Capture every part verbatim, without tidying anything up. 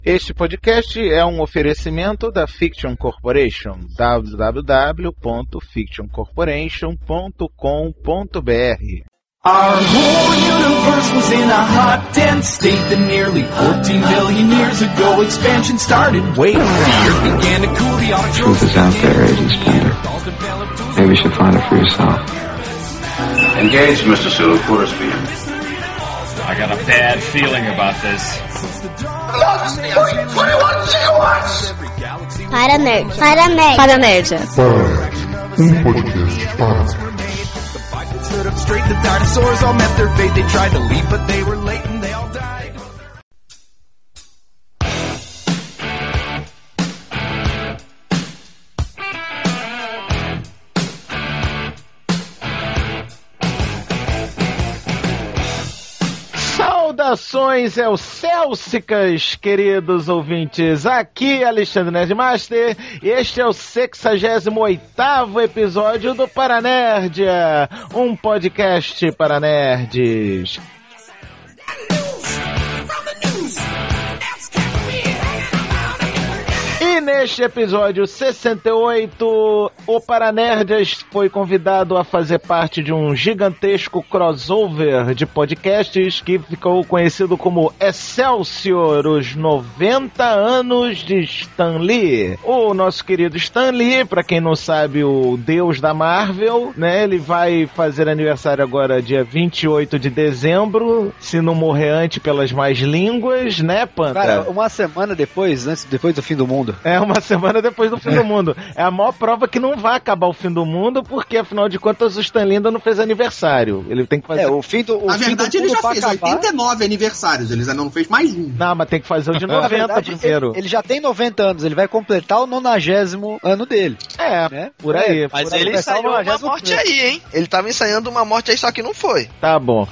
Este podcast é um oferecimento da Fiction Corporation, w w w ponto fiction corporation ponto com ponto b r. Our whole universe was in a hot, dense state that nearly fourteen billion years ago expansion started. Wait, the earth began to cool, the autotrophs. Truth is out there, Agent Spender. Maybe you should find it for yourself. Engage, Mister Sulu. Full speed. I got a bad feeling about this. Para nerd. Para nerd. Para nerd. Um podcast para Stood up straight, the dinosaurs all met their fate. They tried to leave, but they were late and they all died. Saudações Elcélsicas, queridos ouvintes. Aqui é Alexandre Nerdmaster e este é o sexagésimo oitavo episódio do Paranerdia, um podcast para nerds. E neste episódio sessenta e oito, o Paranerdias foi convidado a fazer parte de um gigantesco crossover de podcasts que ficou conhecido como Excelsior, os noventa anos de Stan Lee. O nosso querido Stan Lee, pra quem não sabe, o deus da Marvel, né? Ele vai fazer aniversário agora dia vinte e oito de dezembro, se não morrer antes pelas mais línguas, né, Panta? Cara, uma semana depois, antes, depois do fim do mundo. É, uma semana depois do fim do mundo. É a maior prova que não vai acabar o fim do mundo, porque afinal de contas o Stan Lee ainda não fez aniversário. Ele tem que fazer... É, o fim do, o Na fim verdade do ele já fez acabar... oitenta e nove aniversários, ele ainda não fez mais um. Não, mas tem que fazer o de noventa verdade, primeiro. Ele, ele já tem noventa anos, ele vai completar o nonagésimo ano dele. É, né? Por aí. É, mas por ele ensaiou uma morte aí, hein? Ele tava ensaiando uma morte aí, só que não foi. Tá bom.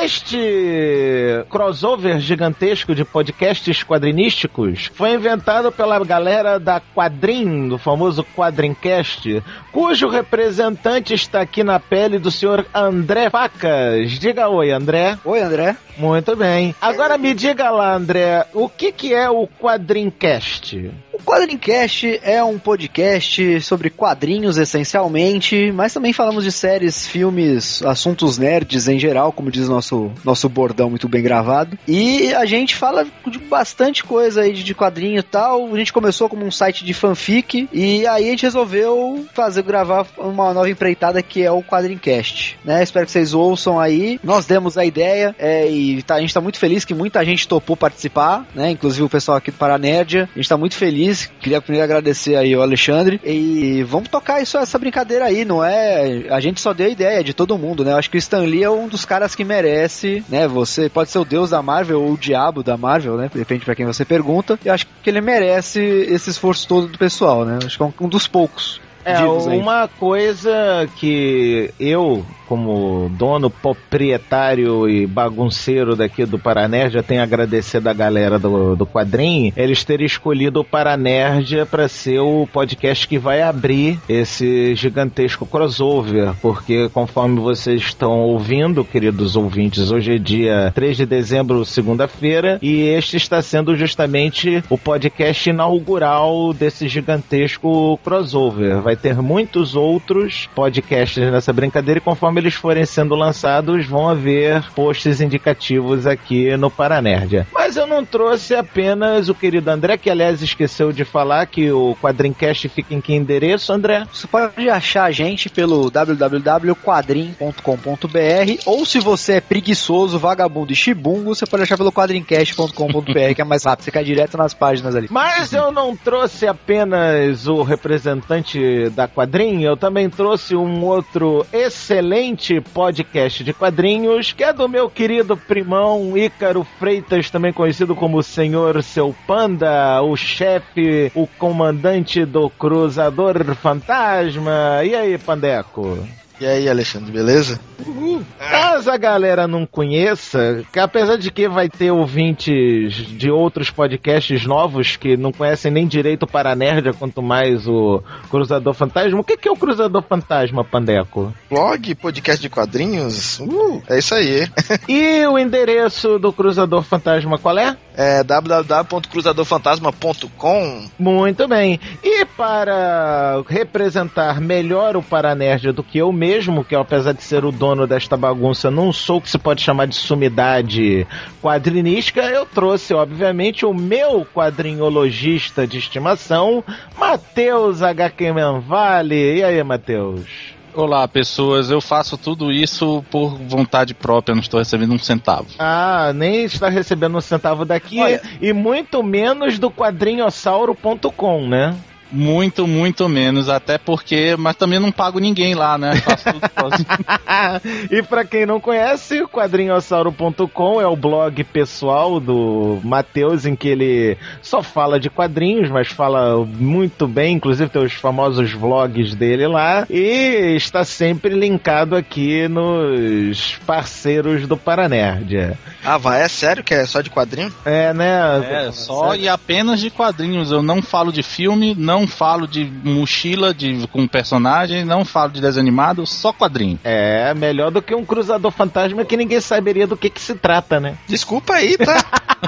Este crossover gigantesco de podcasts quadrinísticos foi inventado pela galera da Quadrim, do famoso Quadrincast, cujo representante está aqui na pele do senhor André Facas. Diga oi, André. Oi, André. Muito bem. Agora me diga lá, André, o que, que é o Quadrincast? O Quadrincast é um podcast sobre quadrinhos, essencialmente, mas também falamos de séries, filmes, assuntos nerds em geral, como diz nosso, nosso bordão muito bem gravado. E a gente fala de bastante coisa aí de quadrinho e tal. A gente começou como um site de fanfic, e aí a gente resolveu fazer, gravar uma nova empreitada que é o Quadrincast, né? Espero que vocês ouçam aí. Nós demos a ideia, é, e tá, a gente tá muito feliz que muita gente topou participar, né? Inclusive o pessoal aqui do Paranerdia. A gente tá muito feliz. Queria primeiro agradecer aí o Alexandre. E vamos tocar isso, essa brincadeira aí, não é? A gente só deu a ideia de todo mundo, né? Eu acho que o Stan Lee é um dos caras que merece, né? Você pode ser o deus da Marvel ou o diabo da Marvel, né? Depende pra quem você pergunta. Eu acho que ele merece esse esforço todo do pessoal, né? Acho que é um, um dos poucos. É, uma coisa que eu, como dono, proprietário e bagunceiro daqui do Paranerdia, tenho a agradecer da galera do, do quadrinho, eles terem escolhido o Paranerdia para ser o podcast que vai abrir esse gigantesco crossover, porque conforme vocês estão ouvindo, queridos ouvintes, hoje é dia três de dezembro, segunda-feira, e este está sendo justamente o podcast inaugural desse gigantesco crossover. Vai ter muitos outros podcasts nessa brincadeira e conforme eles forem sendo lançados, vão haver posts indicativos aqui no Paranerdia. Mas eu não trouxe apenas o querido André, que aliás esqueceu de falar que o Quadrincast fica em que endereço, André? Você pode achar a gente pelo w w w ponto quadrim ponto com ponto b r, ou se você é preguiçoso, vagabundo e chibungo, você pode achar pelo quadrincast ponto com ponto b r, que é mais rápido, você cai direto nas páginas ali. Mas eu não trouxe apenas o representante da Quadrinho, eu também trouxe um outro excelente podcast de quadrinhos, que é do meu querido primão Ícaro Freitas, também conhecido como Senhor Seu Panda, o chefe, o comandante do Cruzador Fantasma. E aí, Pandeco? E aí, Alexandre, beleza? Uhul. Caso a galera não conheça, que apesar de que vai ter ouvintes de outros podcasts novos que não conhecem nem direito o Paranerdia, quanto mais o Cruzador Fantasma. O que que é o Cruzador Fantasma, Pandeco? Blog, podcast de quadrinhos? Uh, é isso aí. E o endereço do Cruzador Fantasma qual é? É w w w ponto cruzador fantasma ponto com. Muito bem. E para representar melhor o Paranerdia do que eu mesmo, que apesar de ser o dono desta bagunça, não sou o que se pode chamar de sumidade quadrinística, eu trouxe, obviamente, o meu quadrinhologista de estimação, Matheus H Q Man Vale. E aí, Matheus? Olá, pessoas. Eu faço tudo isso por vontade própria, não estou recebendo um centavo. Ah, nem está recebendo um centavo daqui. Olha. E muito menos do quadrinhossauro ponto com, né? Muito, muito menos, até porque, mas também não pago ninguém lá, né? Faço tudo sozinho. E pra quem não conhece, o quadrinhossauro ponto com é o blog pessoal do Matheus, em que ele só fala de quadrinhos, mas fala muito bem, inclusive tem os famosos vlogs dele lá, e está sempre linkado aqui nos parceiros do Paranerdia. Ah, vai, é sério que é só de quadrinho? É, né? É, só e apenas de quadrinhos. Eu não falo de filme, não falo de mochila de, com personagem, não falo de desenho animado, só quadrinho. É, melhor do que um Cruzador Fantasma que ninguém saberia do que que se trata, né? Desculpa aí, tá?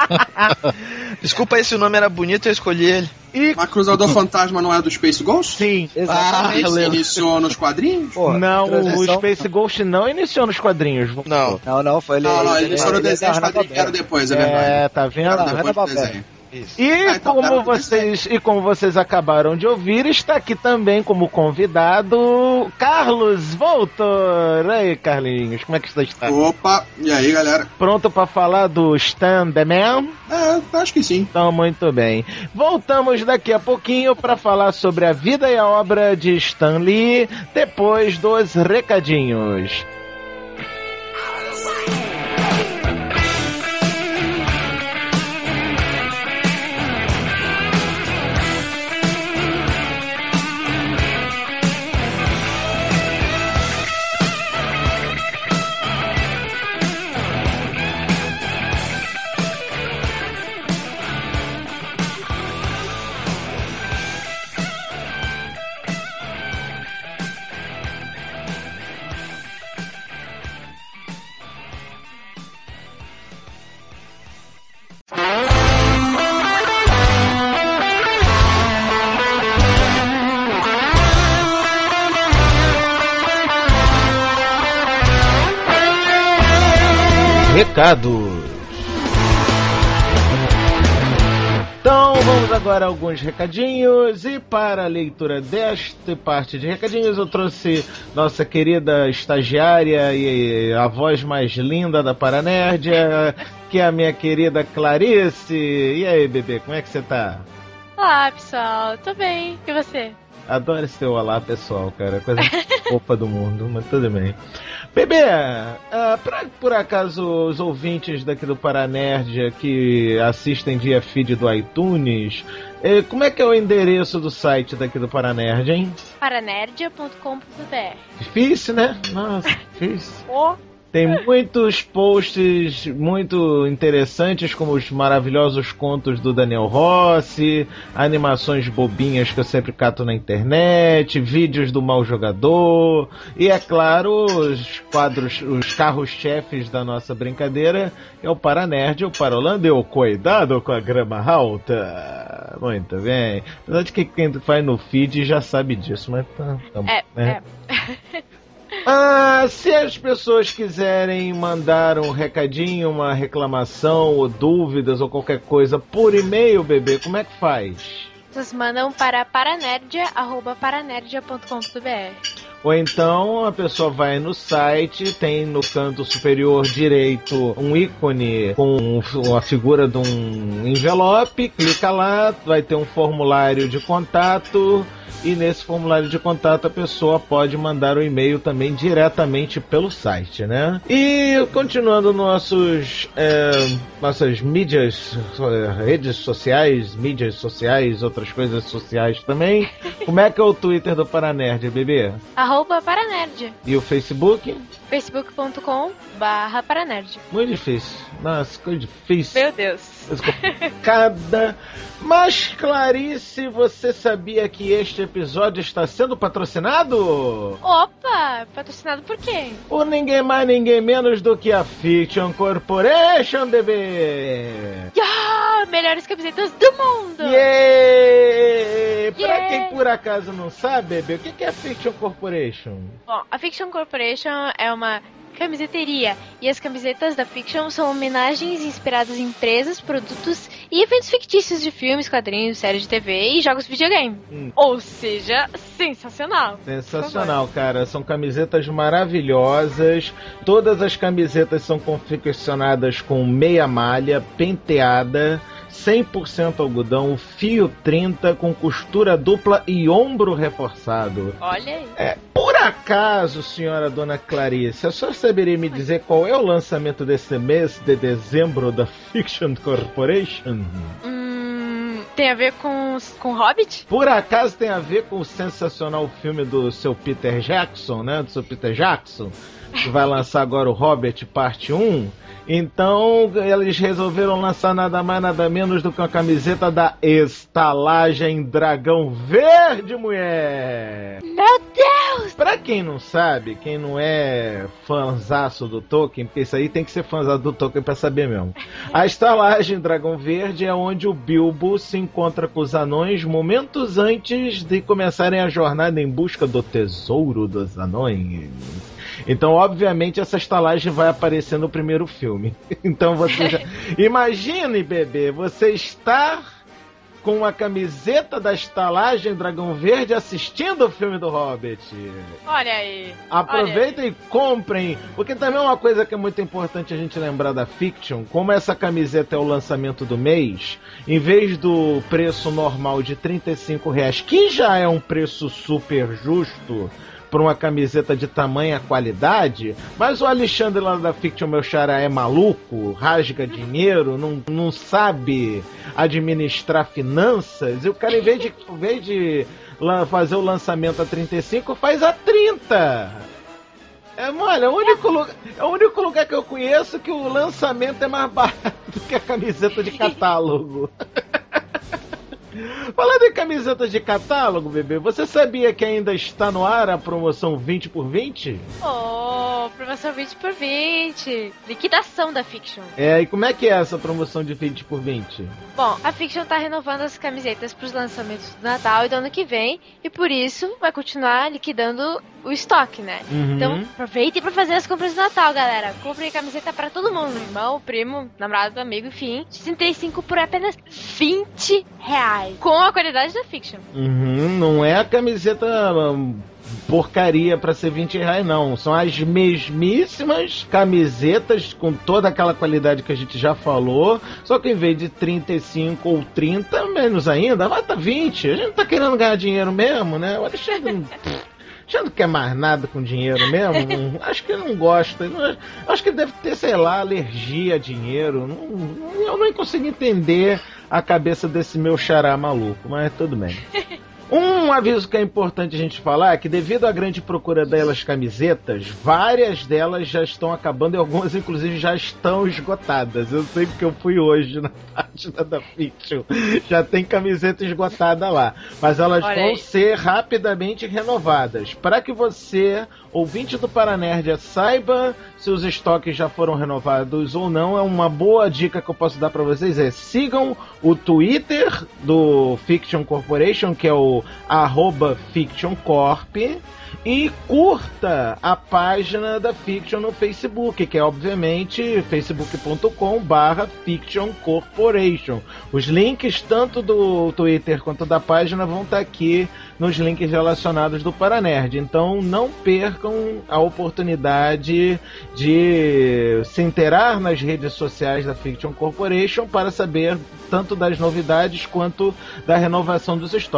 Desculpa aí se o nome era bonito, eu escolhi ele. E... Mas Cruzador Fantasma não é do Space Ghost? Sim, exatamente. Ah, ele iniciou nos quadrinhos? Porra, não, transição... o Space Ghost não iniciou nos quadrinhos. Não, não, não foi ele. Não, não, ele iniciou no desenho, os quadrinhos vieram depois, é verdade. É, tá vendo? Vieram depois do desenho. Isso. E, ah, então como vocês, e como vocês acabaram de ouvir, está aqui também como convidado Carlos Voltor. E aí, Carlinhos, como é que você está? Opa, e aí, galera? Pronto para falar do Stan The Man? É, acho que sim. Então, muito bem. Voltamos daqui a pouquinho para falar sobre a vida e a obra de Stan Lee, depois dos recadinhos. Recados. Então vamos agora a alguns recadinhos, e para a leitura desta parte de recadinhos eu trouxe nossa querida estagiária e a voz mais linda da Paranerdia, que é a minha querida Clarice. E aí, bebê, como é que você tá? Olá, pessoal, tô bem, e você? Adoro esse teu olá, pessoal, cara, coisa fofa do mundo, mas tudo bem. Bebê, uh, pra, por acaso os ouvintes daqui do Paranerdia que assistem via feed do iTunes, eh, como é que é o endereço do site daqui do Paranerdia, hein? paranerdia ponto com ponto b r. Difícil, né? Nossa, difícil. Oh. Tem muitos posts muito interessantes, como os maravilhosos contos do Daniel Rossi, animações bobinhas que eu sempre cato na internet, vídeos do Mal Jogador, e é claro, os quadros, os carros-chefes da nossa brincadeira, é o Paranerd, o Parolando, cuidado com a grama alta. Muito bem. Apesar de que quem faz no feed já sabe disso, mas tá... tá é, né? é. Ah, se as pessoas quiserem mandar um recadinho, uma reclamação, ou dúvidas, ou qualquer coisa por e-mail, bebê, como é que faz? Vocês mandam para paranerdia arroba paranerdia ponto com ponto b r. Ou então a pessoa vai no site, tem no canto superior direito um ícone com a figura de um envelope, clica lá, vai ter um formulário de contato, e nesse formulário de contato a pessoa pode mandar o um e-mail também diretamente pelo site, né? E continuando nossos é, nossas mídias, redes sociais, mídias sociais, outras coisas sociais também, como é que é o Twitter do Paranerd, bebê? arroba Paranerd. E o Facebook? facebook ponto com barra Paranerd. Muito difícil. Nossa, coisa difícil. Meu Deus. Coisa complicada. Mas, Clarice, você sabia que este episódio está sendo patrocinado? Opa! Patrocinado por quem? Por ninguém mais, ninguém menos do que a Fiction Corporation, bebê! Yeah! Melhores camisetas do mundo! Yeah! Pra Yeah! quem por acaso não sabe, bebê, o que é a Fiction Corporation? Bom, a Fiction Corporation é uma camiseteria, e as camisetas da Fiction são homenagens inspiradas em empresas, produtos e eventos fictícios de filmes, quadrinhos, séries de T V e jogos de videogame. Hum. Ou seja, sensacional. Sensacional, cara. São camisetas maravilhosas. Todas as camisetas são confeccionadas com meia malha, penteada, cem por cento algodão, fio trinta, com costura dupla e ombro reforçado. Olha aí. É, por acaso, senhora Dona Clarice, a senhora saberia me dizer qual é o lançamento desse mês de dezembro da Fiction Corporation? Hum, tem a ver com, com Hobbit? Por acaso tem a ver com o sensacional filme do seu Peter Jackson, né? Do seu Peter Jackson, que vai lançar agora o Hobbit parte um. Então, eles resolveram lançar nada mais, nada menos do que uma camiseta da Estalagem Dragão Verde, mulher! Meu Deus! Pra quem não sabe, quem não é fãzaço do Tolkien, porque isso aí tem que ser fãzaço do Tolkien pra saber mesmo. A Estalagem Dragão Verde é onde o Bilbo se encontra com os anões momentos antes de começarem a jornada em busca do tesouro dos anões. Então, obviamente, essa estalagem vai aparecer no primeiro filme. Então, você já... Imagine, bebê, você estar com a camiseta da Estalagem Dragão Verde assistindo o filme do Hobbit. Olha aí. Aproveitem Olha aí. E comprem, porque também é uma coisa que é muito importante a gente lembrar da Fiction, como essa camiseta é o lançamento do mês, em vez do preço normal de trinta e cinco reais, que já é um preço super justo por uma camiseta de tamanha qualidade, mas o Alexandre lá da Fiction, meu xará, é maluco, rasga dinheiro, não, não sabe administrar finanças, e o cara, em vez de, em vez de fazer o lançamento a trinta e cinco, faz a trinta. É, mano, é o único lugar, é o único lugar que eu conheço que o lançamento é mais barato do que a camiseta de catálogo. Falando em camisetas de catálogo, bebê, você sabia que ainda está no ar a promoção vinte por vinte? Oh, promoção vinte por vinte. Liquidação da Fiction. É, e como é que é essa promoção de vinte por vinte? Bom, a Fiction tá renovando as camisetas para os lançamentos do Natal e do ano que vem, e por isso vai continuar liquidando o estoque, né? Uhum. Então, aproveitem para fazer as compras do Natal, galera. Comprem camiseta para todo mundo, irmão, primo, namorado, amigo, enfim. De trinta e cinco por apenas vinte reais. Com a qualidade da Fiction. Uhum, não é a camiseta um, porcaria pra ser vinte reais, não. São as mesmíssimas camisetas com toda aquela qualidade que a gente já falou, só que em vez de trinta e cinco ou trinta, menos ainda, vai tá vinte. A gente tá querendo ganhar dinheiro mesmo, né? O Alexandre não... Já não quer mais nada com dinheiro mesmo? Acho que não gosta. Acho que deve ter, sei lá, alergia a dinheiro. Não, eu nem consigo entender a cabeça desse meu xará maluco, mas tudo bem. Um aviso que é importante a gente falar é que, devido à grande procura delas camisetas, várias delas já estão acabando e algumas, inclusive, já estão esgotadas. Eu sei porque eu fui hoje na página da Fiction. Já tem camiseta esgotada lá. Mas elas Olha vão aí. ser rapidamente renovadas. Para que você, ouvinte do Paranerd, saiba se os estoques já foram renovados ou não, é uma boa dica que eu posso dar para vocês. É sigam o Twitter do Fiction Corporation, que é o arroba Fiction Corp, e curta a página da Fiction no Facebook, que é obviamente facebook ponto com barra Fiction Corporation. Os links tanto do Twitter quanto da página vão estar aqui nos links relacionados do Paranerd. Então não percam a oportunidade de se inteirar nas redes sociais da Fiction Corporation para saber tanto das novidades quanto da renovação dos estoques.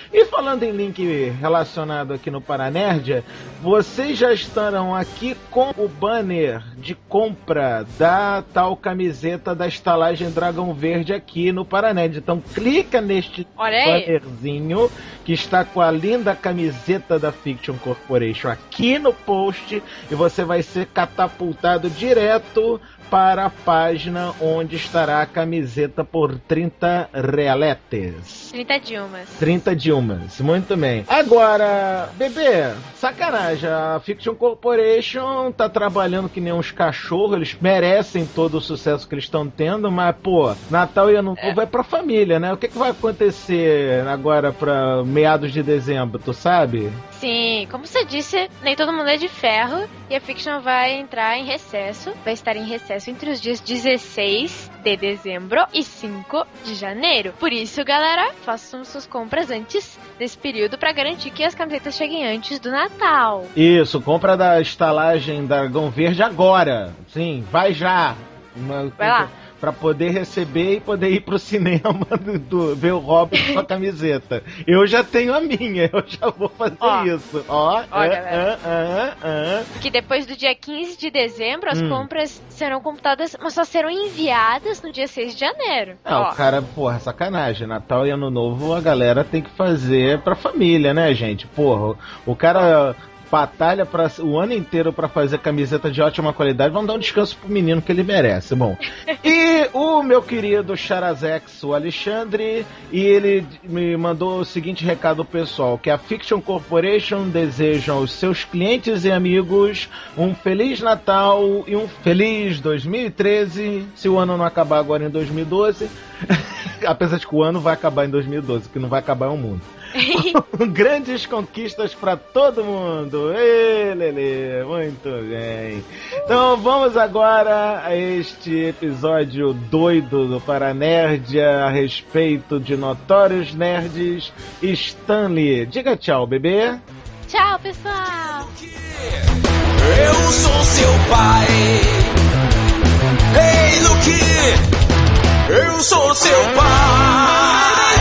E falando em link relacionado aqui no Paranerdia, vocês já estarão aqui com o banner de compra da tal camiseta da estalagem Dragão Verde aqui no Paranerdia. Então clica neste bannerzinho que está com a linda camiseta da Fiction Corporation aqui no post e você vai ser catapultado direto para a página onde estará a camiseta por trinta realetes. trinta Dilmas. trinta Dilmas, muito bem. Agora, bebê, sacanagem, a Fiction Corporation tá trabalhando que nem uns cachorros, eles merecem todo o sucesso que eles estão tendo, mas, pô, Natal e Ano Novo é pra família, né? O que, que vai acontecer agora pra meados de dezembro, tu sabe? Sim, como você disse, nem todo mundo é de ferro e a Fiction vai entrar em recesso, vai estar em recesso entre os dias dezesseis de dezembro e cinco de janeiro. Por isso, galera, façam suas compras antes desse período para garantir que as camisetas cheguem antes do Natal. Isso, compra da estalagem Dragão Verde agora. Sim, vai já. Uma, vai lá. Pra poder receber e poder ir pro cinema do, do, ver o Hobbit com a camiseta. Eu já tenho a minha, eu já vou fazer ó, isso. Ó, ó ah, galera. Ah, ah, ah. Que depois do dia quinze de dezembro, as hum. compras serão computadas, mas só serão enviadas no dia seis de janeiro. Ah, ó. O cara, porra, sacanagem. Natal e Ano Novo a galera tem que fazer pra família, né, gente? Porra, o cara batalha pra, o ano inteiro pra fazer camiseta de ótima qualidade. Vamos dar um descanso pro menino que ele merece. Bom, e o meu querido Charazex, o Alexandre, e ele me mandou o seguinte recado pessoal, que a Fiction Corporation deseja aos seus clientes e amigos um Feliz Natal e um Feliz dois mil e treze, se o ano não acabar agora em dois mil e doze, apesar de que o ano vai acabar em dois mil e doze, que não vai acabar é o mundo. Grandes conquistas pra todo mundo. Ei, Lelê, muito bem. Então vamos agora a este episódio doido do Paranerdia a respeito de notórios nerds Stan Lee. Diga tchau, bebê. Tchau, pessoal. Eu sou seu pai. Ei, Luke, eu sou seu pai.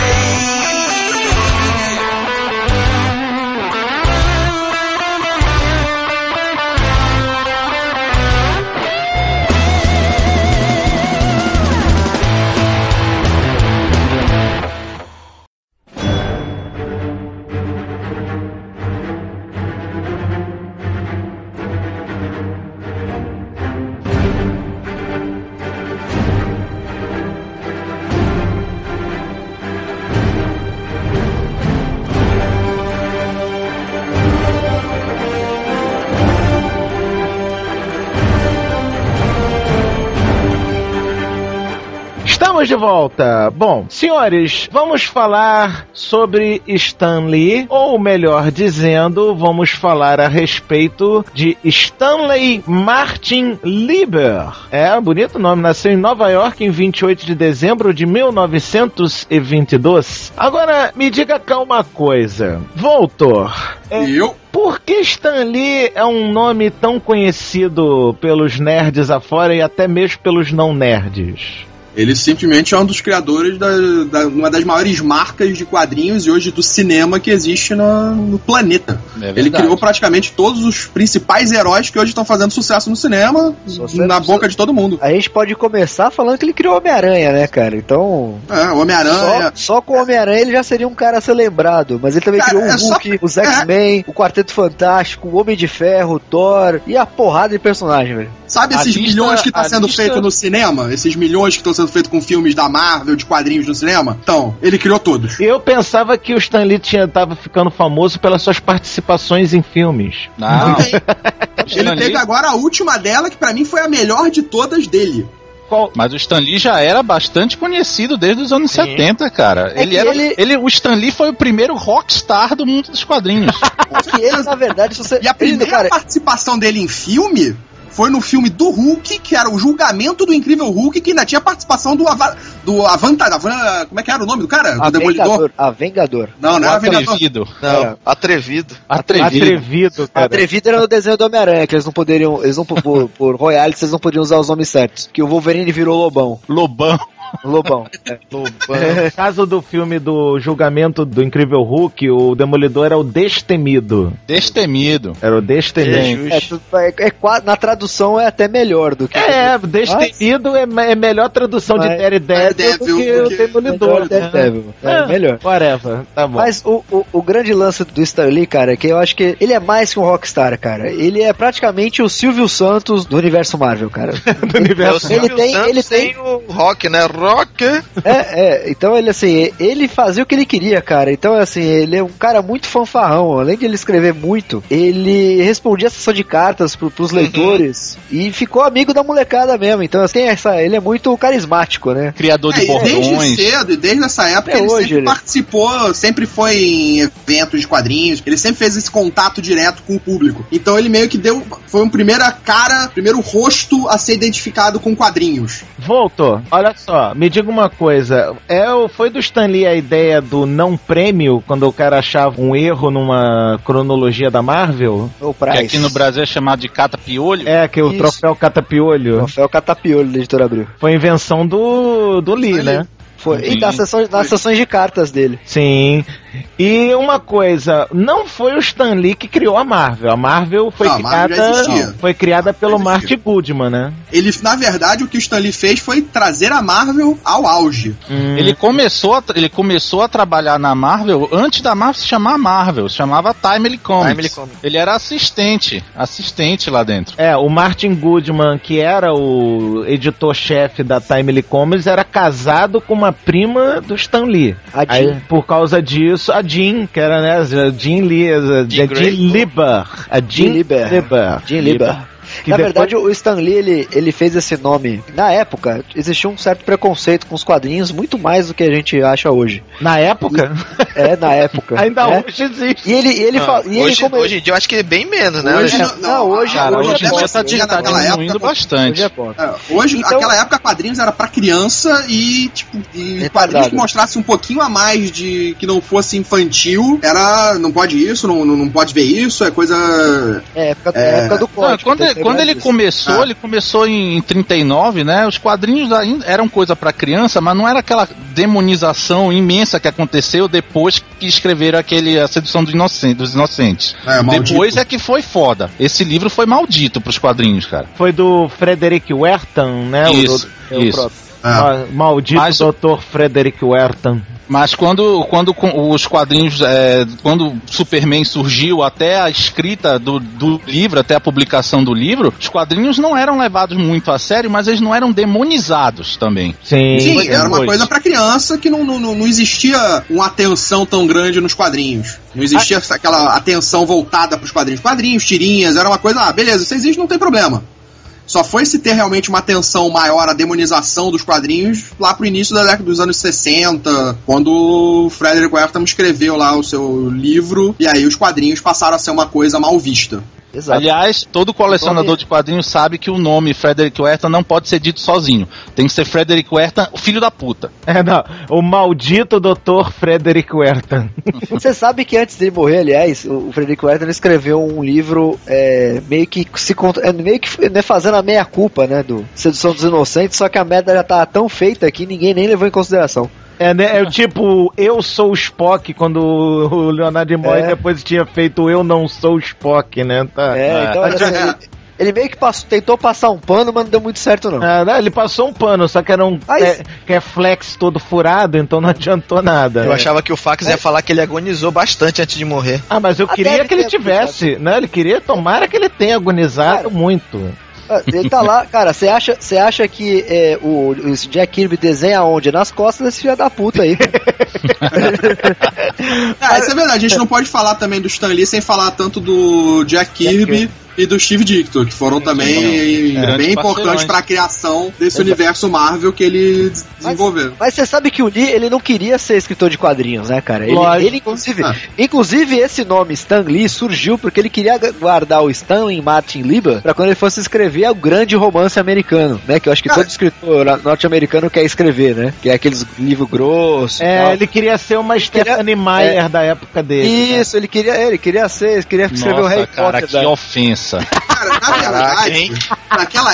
Estamos de volta. Bom, senhores, vamos falar sobre Stan Lee, ou melhor dizendo, vamos falar a respeito de Stanley Martin Lieber. É, bonito nome. Nasceu em Nova York em vinte e oito de dezembro de mil novecentos e vinte e dois. Agora, me diga cá uma coisa. Voltor. É... Eu? Por que Stan Lee é um nome tão conhecido pelos nerds afora e até mesmo pelos não nerds? Ele simplesmente é um dos criadores da, da uma das maiores marcas de quadrinhos e hoje do cinema que existe no, no planeta. É ele criou praticamente todos os principais heróis que hoje estão fazendo sucesso no cinema, na boca de todo mundo. A gente pode começar falando que ele criou o Homem-Aranha, né, cara? Então... É, o Homem-Aranha... Só, só com o Homem-Aranha ele já seria um cara a ser lembrado, mas ele também cara, criou o é Hulk, só... os X-Men, é. o Quarteto Fantástico, o Homem de Ferro, o Thor e a porrada de personagem, velho. Sabe esses lista, milhões que tá sendo lista... feito no cinema? Esses milhões que estão sendo feitos com filmes da Marvel, de quadrinhos no cinema? Então, ele criou todos. Eu pensava que o Stan Lee tinha, tava ficando famoso pelas suas participações em filmes. Não. Não tem. Ele teve agora a última dela, que pra mim foi a melhor de todas dele. Qual? Mas o Stan Lee já era bastante conhecido desde os anos Sim. setenta, cara. É ele era, ele... Ele, o Stan Lee foi o primeiro rockstar do mundo dos quadrinhos. É que ele, na verdade, se você... E a primeira ele, cara... participação dele em filme... foi no filme do Hulk, que era o julgamento do Incrível Hulk, que ainda tinha participação do Ava, do Avantar, Avan, como é que era o nome do cara? Do Demolidor. Avengador. Não, não era Atrevido. Não, era. Atrevido. Atrevido. Atrevido, cara. Atrevido era no desenho do Homem-Aranha, que eles não poderiam, eles não, por, por royalties, eles não podiam usar os nomes certos. Que o Wolverine virou Lobão. Lobão. Lobão. É. Lobão. No caso do filme do julgamento do Incrível Hulk, o Demolidor era o Destemido. Destemido. Era o Destemido. É, é, é, é, na tradução é até melhor do que... É, o Destemido é, é melhor tradução Mas, de Daredevil do que o Demolidor. Daredevil. É, é melhor. Whatever, tá bom. Mas o, o, o grande lance do Stan Lee, cara, é que eu acho que ele é mais que um rockstar, cara. Ele é praticamente o Silvio Santos do universo Marvel, cara. do universo ele, ele tem, Santos ele tem o Rock, né? Rock. É, é. Então ele assim, ele fazia o que ele queria, cara. Então assim, ele é um cara muito fanfarrão. Além de ele escrever muito, ele respondia a sessão de cartas pro, pros leitores uhum. e ficou amigo da molecada mesmo. Então assim, essa, ele é muito carismático, né? Criador de é, bordões. Desde cedo, desde essa época, Até ele hoje, sempre ele... participou, sempre foi em eventos de quadrinhos. Ele sempre fez esse contato direto com o público. Então ele meio que deu, foi um primeira cara, primeiro rosto a ser identificado com quadrinhos. Voltou. Olha só, me diga uma coisa. É, foi do Stan Lee a ideia do não prêmio, quando o cara achava um erro numa cronologia da Marvel? O que aqui no Brasil é chamado de cata-piolho? É, que é o Isso. troféu cata-piolho. Troféu cata-piolho da Editora Abril. Foi invenção do, do Lee, Foi né? Foi. E das sessões, das sessões de cartas dele. Sim. E uma coisa, não foi o Stan Lee que criou a Marvel. A Marvel foi não, criada, Marvel foi criada pelo Martin Goodman, né? Ele, na verdade, o que o Stan Lee fez foi trazer a Marvel ao auge. Hum. Ele começou a, ele começou a trabalhar na Marvel antes da Marvel se chamar Marvel, se chamava Timely Comics. Timely Comics. Ele era assistente, assistente lá dentro. É, o Martin Goodman, que era o editor-chefe da Timely Comics, era casado com uma prima do Stan Lee. A Jean. Aí, por causa disso, a Jean, que era, né, a Jean Lee, a Jean, Jean Lieber. A Jean, Jean Lieber. Lieber. Jean Lieber. Que na depois... verdade, o Stan Lee, ele, ele fez esse nome. Na época, existia um certo preconceito com os quadrinhos, muito mais do que a gente acha hoje. Na época? E, é, na época. Ainda é. hoje existe. E ele, ele, não, fa... e hoje, ele come... hoje em dia eu acho que é bem menos, né? Hoje, é, não, não, hoje, cara, hoje, hoje em dia tá, dia tá diminuindo época, bastante. Hoje, é, hoje então, aquela época, quadrinhos era pra criança e, tipo, e quadrinhos que mostrasse um pouquinho a mais de que não fosse infantil, era, não pode isso, não, não, não pode ver isso, é coisa... É, época, é, época do código. Quando, ele, quando ele começou, ah. ele começou em trinta e nove, né? Os quadrinhos ainda eram coisa pra criança, mas não era aquela demonização imensa que aconteceu depois que escreveram aquele A Sedução do Inocente, dos Inocentes. É, depois é que foi foda. Esse livro foi maldito pros quadrinhos, cara. Foi do Frederick Wertham, né? Isso, o, isso. O ah. Maldito mas, doutor Frederick Wertham. Mas quando, quando os quadrinhos, é, quando Superman surgiu, até a escrita do, do livro, até a publicação do livro, os quadrinhos não eram levados muito a sério, mas eles não eram demonizados também. Sim, Sim era uma coisa pra criança que não, não, não existia uma atenção tão grande nos quadrinhos. Não existia ah. aquela atenção voltada pros quadrinhos. Quadrinhos, tirinhas, era uma coisa, ah, beleza, isso existe, não tem problema. Só foi se ter realmente uma atenção maior à demonização dos quadrinhos lá pro início da década dos anos sessenta, quando o Frederick Wertham escreveu lá o seu livro, e aí os quadrinhos passaram a ser uma coisa mal vista. Exato. Aliás, todo colecionador nome... de quadrinhos sabe que o nome Frederick Wertham não pode ser dito sozinho. Tem que ser Frederick Wertham, o filho da puta. É, não. O maldito doutor Frederick Wertham. Você sabe que antes dele morrer, aliás, o Frederick Wertham escreveu um livro é, meio que se é, meio que né, fazendo a meia-culpa, né, do Sedução dos Inocentes, só que a merda já tava tão feita que ninguém nem levou em consideração. É, né, é o tipo, eu sou o Spock, quando o Leonard Nimoy é. depois tinha feito Eu Não Sou o Spock, né? Tá. É, então olha assim, ele, ele meio que passou, tentou passar um pano, mas não deu muito certo não. É, né, ele passou um pano, só que era um é, que é flex todo furado, então não adiantou nada. Eu é. achava que o Fax ia falar que ele agonizou bastante antes de morrer. Ah, mas eu Até queria ele que ele tivesse, né? Ele queria, tomara que ele tenha agonizado Cara, muito. Ele tá lá, cara, você acha, você acha que é, o, o Jack Kirby desenha onde? Nas costas desse filho da puta aí. Ah, isso é verdade, a gente não pode falar também do Stan Lee sem falar tanto do Jack Kirby e do Steve Ditko, que foram também é, bem importantes para a criação desse Exato. universo Marvel que ele desenvolveu. Mas, mas você sabe que o Lee, ele não queria ser escritor de quadrinhos, né, cara? Ele, ele inclusive, ah. inclusive esse nome Stan Lee surgiu porque ele queria guardar o Stan e Martin Lieber para quando ele fosse escrever o grande romance americano, né? Que eu acho que cara, todo escritor norte-americano quer escrever, né? Que é aqueles livros grossos. É, tal. Ele queria ser uma Stephanie Meyer é, da época dele. Isso, ele queria, ele queria ser, ele queria escrever Nossa, o Harry cara, Potter. Que da... ofensa. Cara, na verdade, naquela época,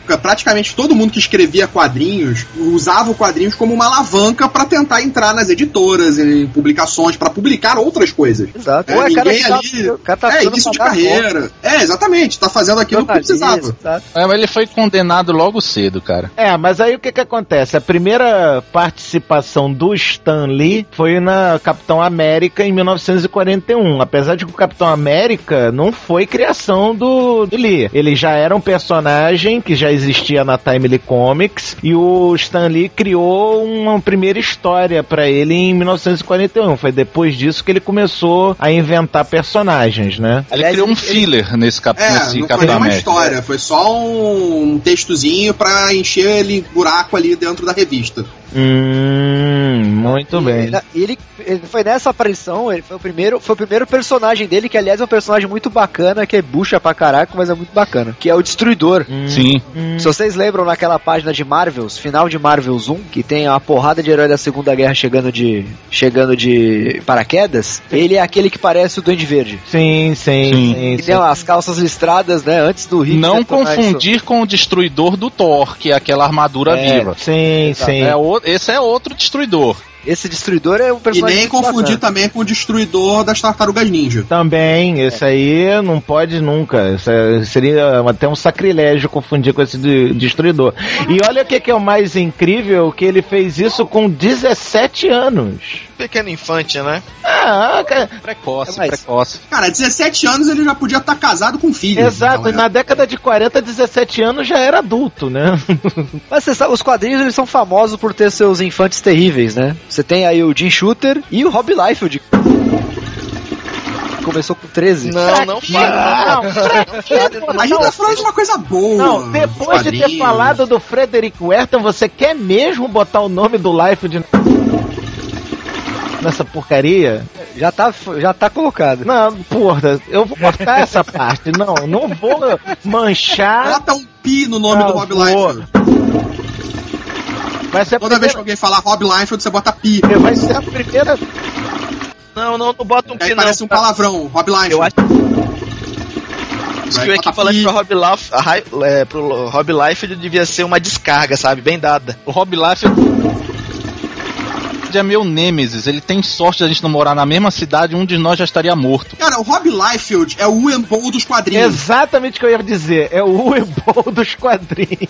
época, praticamente todo mundo que escrevia quadrinhos usava o quadrinhos como uma alavanca pra tentar entrar nas editoras, em publicações, pra publicar outras coisas. Exato. É, Ué, ninguém cara, ali... o cara tá é, início de carreira. É, exatamente. Tá fazendo aquilo que precisava. É, mas ele foi condenado logo cedo, cara. É, mas aí o que que acontece? A primeira participação do Stan Lee foi na Capitão América em mil novecentos e quarenta e um. Apesar de que o Capitão América não foi criação do, do Lee. Ele já era um personagem que já existia na Timely Comics e o Stan Lee criou uma primeira história pra ele em mil novecentos e quarenta e um. Foi depois disso que ele começou a inventar personagens, né? Ele criou um filler nesse, cap é, nesse não Capitão foi nem uma América. história, foi só um textozinho pra encher ele buraco ali dentro da revista. Hum, muito bem. E ele, ele foi nessa aparição, ele foi o primeiro, foi o primeiro personagem dele, que aliás é um personagem muito bacana, que é bucha pra caraca, mas é muito bacana, que é o Destruidor. Hum. Sim. Hum. Se vocês lembram naquela página de Marvels, final de Marvels um, que tem uma porrada de herói da Segunda Guerra chegando de chegando de paraquedas, ele é aquele que parece o Duende Verde. Sim, sim, sim. sim que tem as calças listradas, né, antes do Rick. Não confundir com o Destruidor do Thor, que é aquela armadura é, viva. Sim, Exato. sim. É o, esse é outro Destruidor. Esse Destruidor é um E personagem nem confundir bacana. também com o Destruidor das Tartarugas Ninja. Também, esse aí não pode nunca. Isso é- seria até um sacrilégio confundir com esse de- Destruidor. E olha o que, que é o mais incrível, que ele fez isso com dezessete anos. Pequeno infante, né? Ah, cara. Precoce, É, mas- precoce. Cara, dezessete anos ele já podia estar casado com filho. Exato, e Então, na década de quarenta, dezessete anos já era adulto, né? Mas você sabe, os quadrinhos eles são famosos por ter seus infantes terríveis, né? Você tem aí o Jim Shooter e o Rob Liefeld. Começou com treze. Não, não fala. A gente tá falando de uma coisa boa. Não, depois de ter quadrinhos. falado do Frederick Wertham, você quer mesmo botar o nome do Liefeld nessa porcaria? Já tá, já tá colocado. Não, porra, eu vou cortar essa parte. Não, não vou manchar. Bota um pi no nome Não, do Rob vou. Liefeld. Vai ser a Toda vez que primeira... alguém falar Rob Liefeld, você bota pi. Vai ser a primeira... Não, não, não bota um Aí pi, não. parece um palavrão, Rob Liefeld. Eu acho que o Vai equivalente botar pro Rob, Laf, a Rai- é, pro Rob Liefeld devia ser uma descarga, sabe? Bem dada. O Rob Liefeld é meu nêmesis. Ele tem sorte de a gente não morar na mesma cidade, um de nós já estaria morto. Cara, o Rob Liefeld é o Uwe Boll dos quadrinhos. Exatamente o que eu ia dizer. É o Uwe Boll dos quadrinhos.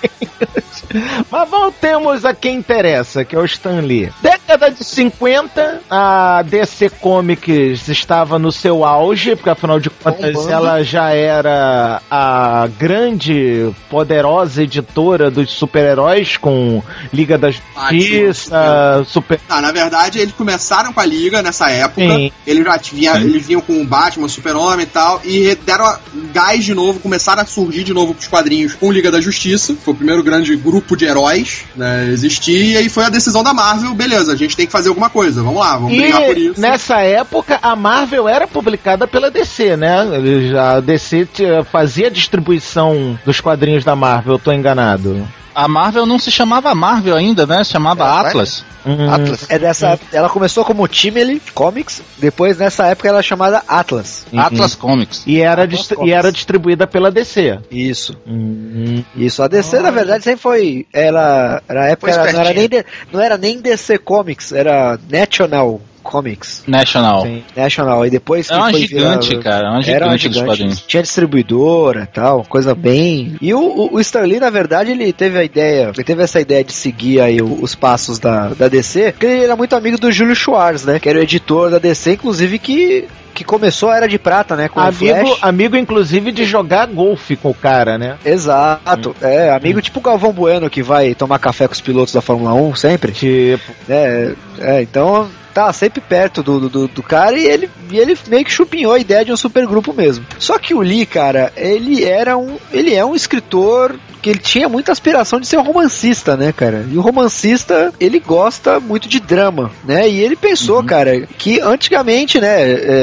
Mas voltemos a quem interessa, que é o Stan Lee. Década de cinquenta, a D C Comics estava no seu auge, porque afinal de contas Bombando. ela já era a grande, poderosa editora dos super-heróis, com Liga da Justiça, Super... Ah, na verdade, eles começaram com a Liga nessa época. Sim. Eles já vinha, eles vinham com o Batman, Super-Homem e tal, e deram a- gás de novo, começaram a surgir de novo pros quadrinhos com Liga da Justiça. Foi o primeiro grande grupo de heróis, né, existir, e aí foi a decisão da Marvel, beleza, a gente tem que fazer alguma coisa, vamos lá, vamos brigar por E isso. nessa época a Marvel era publicada pela D C, né? Ele- A D C t- fazia a distribuição dos quadrinhos da Marvel, eu tô enganado. A Marvel não se chamava Marvel ainda, né? Se chamava É, Atlas. Hum, Atlas. É dessa, ela começou como Timely Comics, depois nessa época ela é chamada Atlas. Uhum. Atlas Comics. E era, Atlas distri- e Comics. era distribuída pela D C. Isso. Hum, Isso, a D C na verdade sempre foi, ela, na época Foi era- não, era nem espertinha. de- não era nem D C Comics, era National Comics. National. sim. National, e depois que É uma foi gigante, virar- cara. É uma Era uma gigante dos gigante. quadrinhos. Tinha distribuidora e tal, coisa bem. E o, o, o Stan Lee, na verdade, ele teve a ideia, ele teve essa ideia de seguir aí o- os passos da, da D C, porque ele era muito amigo do Júlio Schwartz, né? Que era o editor da D C, inclusive que, que começou a Era de Prata, né? Com o Amigo, Flash. amigo, inclusive, de jogar golfe com o cara, né? Exato, é, amigo tipo o Galvão Bueno que vai tomar café com os pilotos da Fórmula um sempre. Tipo, É, é então tá sempre perto do, do, do cara e ele, e ele meio que chupinhou a ideia de um supergrupo mesmo. Só que o Lee, cara, ele era um. Ele é um escritor que ele tinha muita aspiração de ser um romancista, né, cara? E o romancista, ele gosta muito de drama, né? E ele pensou, Uhum. cara, que antigamente, né, é,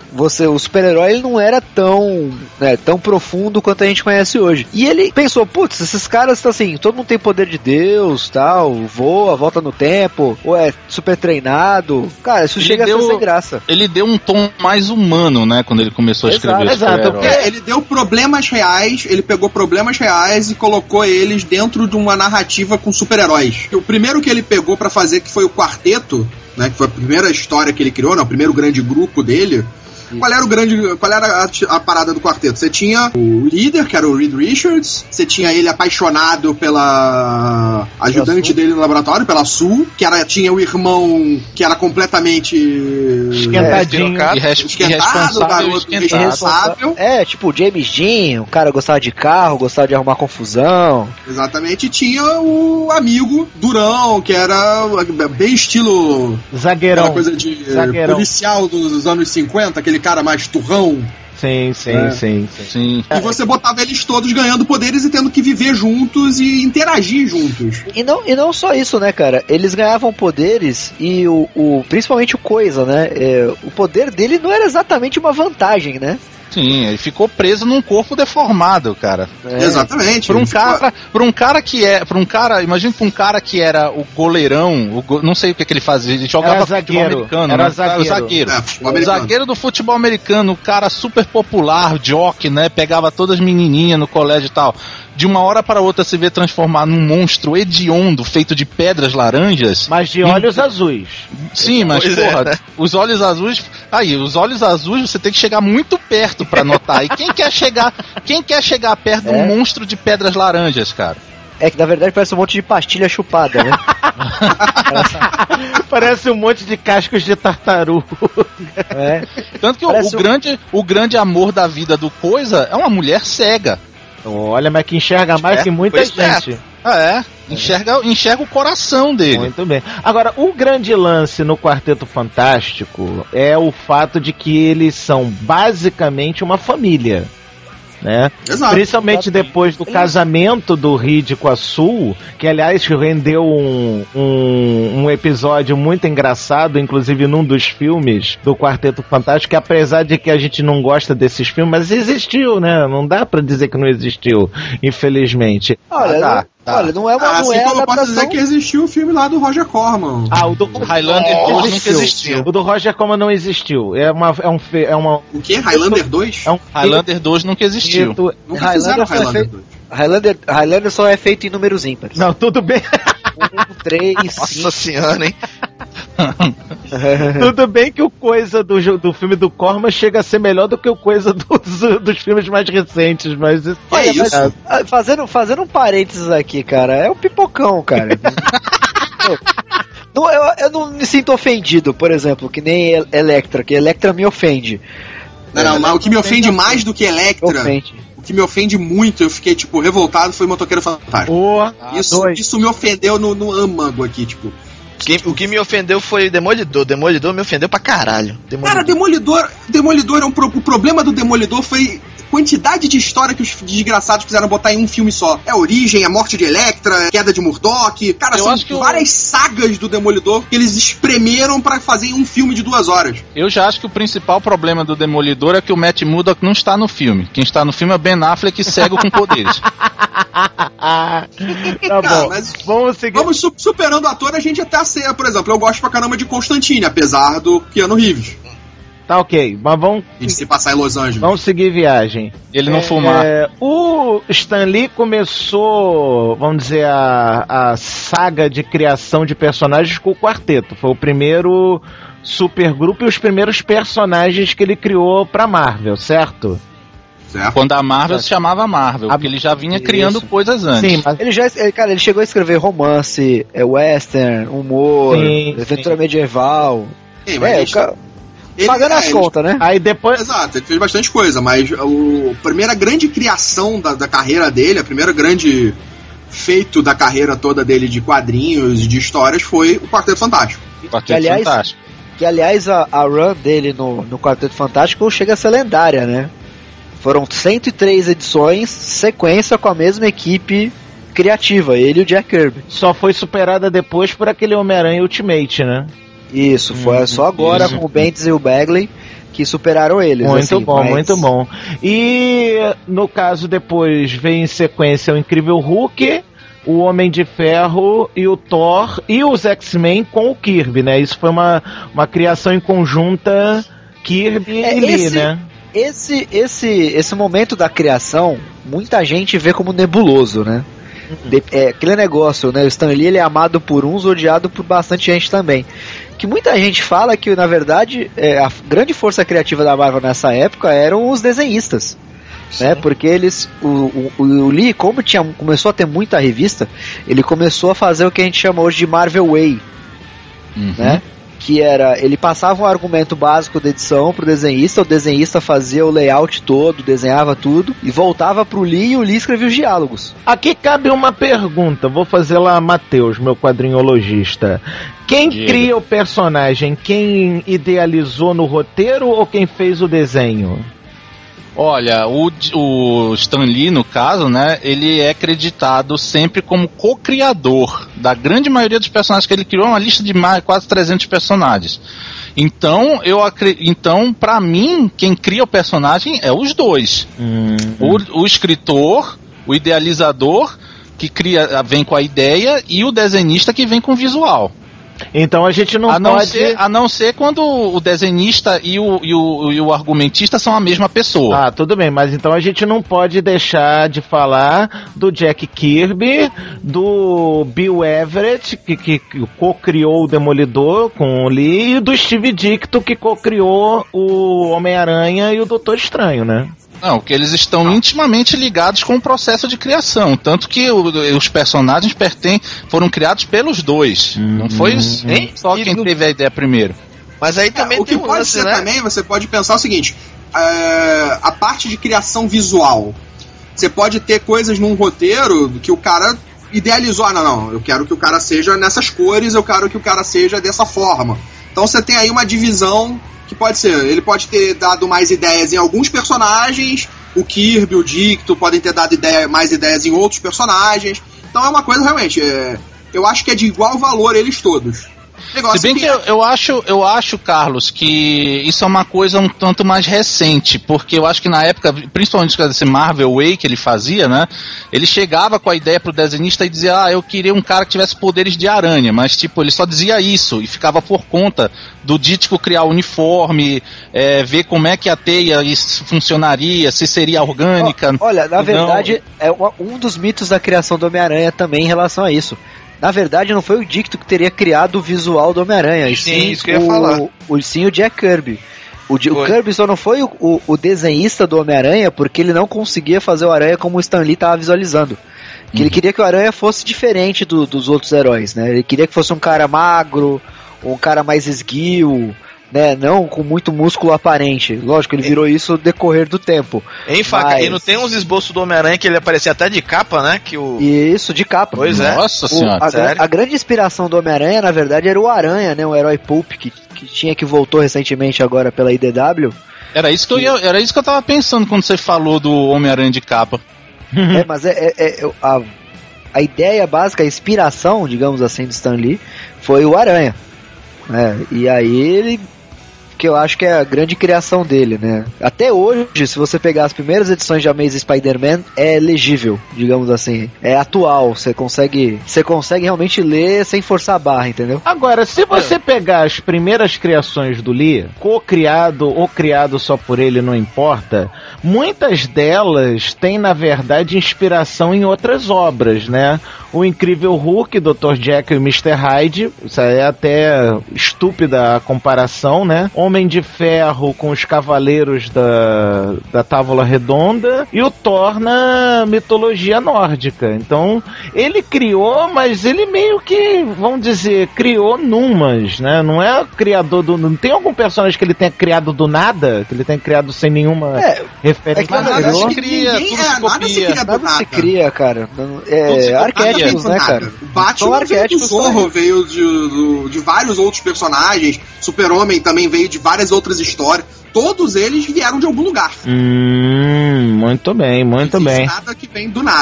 você, o super-herói ele não era tão, né, tão profundo quanto a gente conhece hoje. E ele pensou, putz, esses caras, assim, todo mundo tem poder de Deus, tal, voa, volta no tempo, ou é super treinado. Cara, isso ele chega deu, a ser sem graça. Ele deu um tom mais humano, né, quando ele começou a escrever. Exato, exato. É, ele deu problemas reais, ele pegou problemas reais e colocou eles dentro de uma narrativa com super-heróis. O primeiro que ele pegou pra fazer, que foi o Quarteto, né, que foi a primeira história que ele criou, né, o primeiro grande grupo dele. Qual era o grande, qual era a, a parada do quarteto? Você tinha o líder, que era o Reed Richards, você tinha ele apaixonado pela ajudante dele no laboratório, pela Sue, que era, tinha o irmão que era completamente esquentadinho, é, esquentado, garoto responsável. É, tipo o James Dean, o cara gostava de carro, gostava de arrumar confusão. Exatamente, e tinha o amigo Durão, que era bem estilo zagueirão, coisa de zagueirão. Policial dos anos cinquenta, aquele cara mais turrão. Sim, sim, é. sim, sim, sim. E você botava eles todos ganhando poderes e tendo que viver juntos e interagir juntos. E não, e não só isso, né, cara? Eles ganhavam poderes e o, o principalmente o Coisa, né? É, o poder dele não era exatamente uma vantagem, né? Sim, ele ficou preso num corpo deformado, cara. É. Exatamente. Por um cara, por um cara que é, por um cara, imagina pra um cara que era o goleirão, o go, não sei o que, que ele fazia, ele jogava futebol americano, era né? zagueiro. O zagueiro. É, futebol americano. O zagueiro do futebol americano, o cara super popular, jock, né? Pegava todas as menininhas no colégio e tal. De uma hora para outra se vê transformar num monstro hediondo feito de pedras laranjas. Mas de olhos hum. azuis. Sim, mas pois porra, é, né? Os olhos azuis. Aí, os olhos azuis você tem que chegar muito perto pra notar. E quem quer chegar, quem quer chegar perto é. de um monstro de pedras laranjas, cara? É que na verdade parece um monte de pastilha chupada, né? Parece um monte de cascos de tartaruga. É. Tanto que o, o, grande, um... o grande amor da vida do Coisa é uma mulher cega. Olha, mas que enxerga mais é, que muita gente. Ah, é. Enxerga, enxerga o coração dele. Muito bem. Agora, o grande lance no Quarteto Fantástico é o fato de que eles são basicamente uma família. Né? Exato, principalmente exato. Depois do casamento do Reed com a Sue, que aliás rendeu um, um, um episódio muito engraçado, inclusive num dos filmes do Quarteto Fantástico, que apesar de que a gente não gosta desses filmes, mas existiu, né? Não dá pra dizer que não existiu, infelizmente. Olha, ah, tá. Tá. Olha, não é uma ah, não assim é como eu posso dizer que existiu o filme lá do Roger Corman. Ah, o do Highlander dois nunca existiu. O do Roger Corman não existiu. É uma é um é uma O que? Highlander dois? É um Highlander dois nunca existiu. Nunca Highlander fizeram Highlander dois. Highlander, Highlander só é feito em números ímpares. Não, tudo bem. um, três, Nossa cinco. Senhora, hein? Tudo bem que o coisa do, do filme do Corman chega a ser melhor do que o coisa dos, dos filmes mais recentes, mas isso é isso. Mas, fazendo, fazendo um parênteses aqui, cara, é o pipocão, cara. não, eu, eu não me sinto ofendido, por exemplo, que nem Electra, que Electra me ofende. Não, não, mas o que me ofende mais do que Electra, ofende. O que me ofende muito, eu fiquei, tipo, revoltado, foi o Motoqueiro Fantástico. Oh, isso, isso me ofendeu no, no âmago aqui, tipo. Quem, o que me ofendeu foi Demolidor. Demolidor me ofendeu pra caralho. Demolidor. Cara, Demolidor, Demolidor é um pro, o problema do Demolidor foi quantidade de história que os desgraçados quiseram botar em um filme só. É a origem, a morte de Elektra, a queda de Murdoch. Cara, eu são várias eu... sagas do Demolidor que eles espremeram pra fazer em um filme de duas horas. Eu já acho que o principal problema do Demolidor é que o Matt Murdock não está no filme. Quem está no filme é Ben Affleck, cego com poderes. Tá Cara, bom, mas vamos seguir. Vamos su- superando o ator, a gente até ser, por exemplo, eu gosto pra caramba de Constantine, apesar do Keanu Reeves. Tá ok, mas vamos... E se passar em Los Angeles. Vamos seguir viagem. Ele não é, fumar. É, o Stan Lee começou, vamos dizer, a, a saga de criação de personagens com o Quarteto. Foi o primeiro supergrupo e os primeiros personagens que ele criou pra Marvel, certo? Certo. Quando a Marvel certo. se chamava Marvel, porque ele já vinha Isso. criando coisas antes. Sim, mas ele já, cara, ele chegou a escrever romance, é, western, humor, sim, aventura sim. medieval. Sim, mas é, gente... cara... Ele, pagando é, as contas, né? Aí depois... Exato, ele fez bastante coisa, mas o, a primeira grande criação da, da carreira dele, a primeira grande feito da carreira toda dele de quadrinhos e de histórias foi o Quarteto Fantástico. Quarteto que, aliás, Fantástico. Que, aliás, a, a run dele no, no Quarteto Fantástico chega a ser lendária, né? Foram cento e três edições, sequência com a mesma equipe criativa, ele e o Jack Kirby. Só foi superada depois por aquele Homem-Aranha Ultimate, né? Isso, foi hum, só agora isso. com o Bendis e o Bagley que superaram eles. Muito assim, bom, mas... muito bom. E no caso depois vem em sequência o Incrível Hulk, o Homem de Ferro e o Thor e os X-Men com o Kirby, né? Isso foi uma, uma criação em conjunta Kirby é, e Lee, esse, né? Esse, esse, esse momento da criação, muita gente vê como nebuloso, né? De, é, aquele negócio, né? O Stan Lee ele é amado por uns, odiado por bastante gente também. Que muita gente fala que, na verdade, é, a grande força criativa da Marvel nessa época eram os desenhistas. Né? Porque eles. O, o, o Lee, como tinha, começou a ter muita revista, ele começou a fazer o que a gente chama hoje de Marvel Way. Uhum. Né? Que era, ele passava um argumento básico da edição pro desenhista, o desenhista fazia o layout todo, desenhava tudo, e voltava pro Lee e o Lee escrevia os diálogos. Aqui cabe uma pergunta, vou fazer lá a Matheus, meu quadrinhologista. Quem Diga. cria o personagem? Quem idealizou no roteiro ou quem fez o desenho? Olha, o, o Stan Lee, no caso, né, ele é acreditado sempre como co-criador da grande maioria dos personagens que ele criou, uma lista de mais, quase trezentos personagens. Então, eu então, pra mim, quem cria o personagem é os dois. Hum. O, o escritor, o idealizador, que cria, vem com a ideia, e o desenhista que vem com o visual. Então a gente não, a não pode... Ser, a não ser quando o desenhista e o, e, o, e o argumentista são a mesma pessoa. Ah, tudo bem, mas então a gente não pode deixar de falar do Jack Kirby, do Bill Everett, que, que, que co-criou o Demolidor com o Lee, e do Steve Ditko, que co-criou o Homem-Aranha e o Doutor Estranho, né? Não, que eles estão intimamente ligados com o processo de criação. Tanto que o, os personagens perten, foram criados pelos dois. Hum, não foi hum, só quem no... teve a ideia primeiro. Mas aí também é, o tem que um pode lance, ser né? também, você pode pensar o seguinte: é, a parte de criação visual. Você pode ter coisas num roteiro que o cara idealizou. Ah, não, não, eu quero que o cara seja nessas cores, eu quero que o cara seja dessa forma. Então você tem aí uma divisão. Que pode ser, ele pode ter dado mais ideias em alguns personagens, o Kirby, o Dicto podem ter dado ideia, mais ideias em outros personagens. Então é uma coisa realmente, é, eu acho que é de igual valor eles todos. Se bem que eu, eu, acho, eu acho, Carlos, que isso é uma coisa um tanto mais recente, porque eu acho que na época, principalmente com esse Marvel Way que ele fazia, né, ele chegava com a ideia pro desenhista e dizia, ah, eu queria um cara que tivesse poderes de aranha, mas tipo, ele só dizia isso e ficava por conta do Ditko criar o uniforme, é, ver como é que a teia funcionaria, se seria orgânica. Olha, na verdade, é um dos mitos da criação do Homem-Aranha também em relação a isso. Na verdade, não foi o Ditko que teria criado o visual do Homem-Aranha. Sim, sim, isso que eu ia o, falar. O, sim, o Jack Kirby. O, o Kirby só não foi o, o, o desenhista do Homem-Aranha porque ele não conseguia fazer o Aranha como o Stan Lee estava visualizando. Que uhum. Ele queria que o Aranha fosse diferente do, dos outros heróis, né? Ele queria que fosse um cara magro, um cara mais esguio, né? Não com muito músculo aparente. Lógico, ele virou isso no decorrer do tempo. Em faca, mas... e não tem uns esboços do Homem-Aranha que ele aparecia até de capa, né? Que o... Isso, de capa. Pois é. Nossa o, senhora, a, sério? a grande inspiração do Homem-Aranha, na verdade, era o Aranha, né? Um herói pulp que, que tinha que voltou recentemente agora pela I D W. Era isso que, que... Eu ia, era isso que eu tava pensando quando você falou do Homem-Aranha de capa. É, mas é, é, é a, a ideia básica, a inspiração, digamos assim, do Stan Lee foi o Aranha. É, e aí ele... que eu acho que é a grande criação dele, né? Até hoje, se você pegar as primeiras edições de Amazing Spider-Man, é legível, digamos assim. É atual, você consegue, você consegue realmente ler sem forçar a barra, entendeu? Agora, se você pegar as primeiras criações do Lee, co-criado ou criado só por ele, não importa, muitas delas têm, na verdade, inspiração em outras obras, né? O Incrível Hulk, doutor Jekyll e mister Hyde, isso é até estúpida a comparação, né? Homem de Ferro com os Cavaleiros da, da Távola Redonda e o Thor na mitologia nórdica. Então, ele criou, mas ele meio que, vamos dizer, criou numas, né? Não é criador do... Não tem algum personagem que ele tenha criado do nada? Que ele tenha criado sem nenhuma é, referência? É que nada criou, se cria, ninguém, tudo é, se nada se cria, nada se cria, cara. É, arquétipos, né, cara? O Batman veio do Zorro, veio de, do, de vários outros personagens. Super-Homem também veio de várias outras histórias. Todos eles vieram de algum lugar. Hum, muito bem, muito não bem. Nada que vem do nada.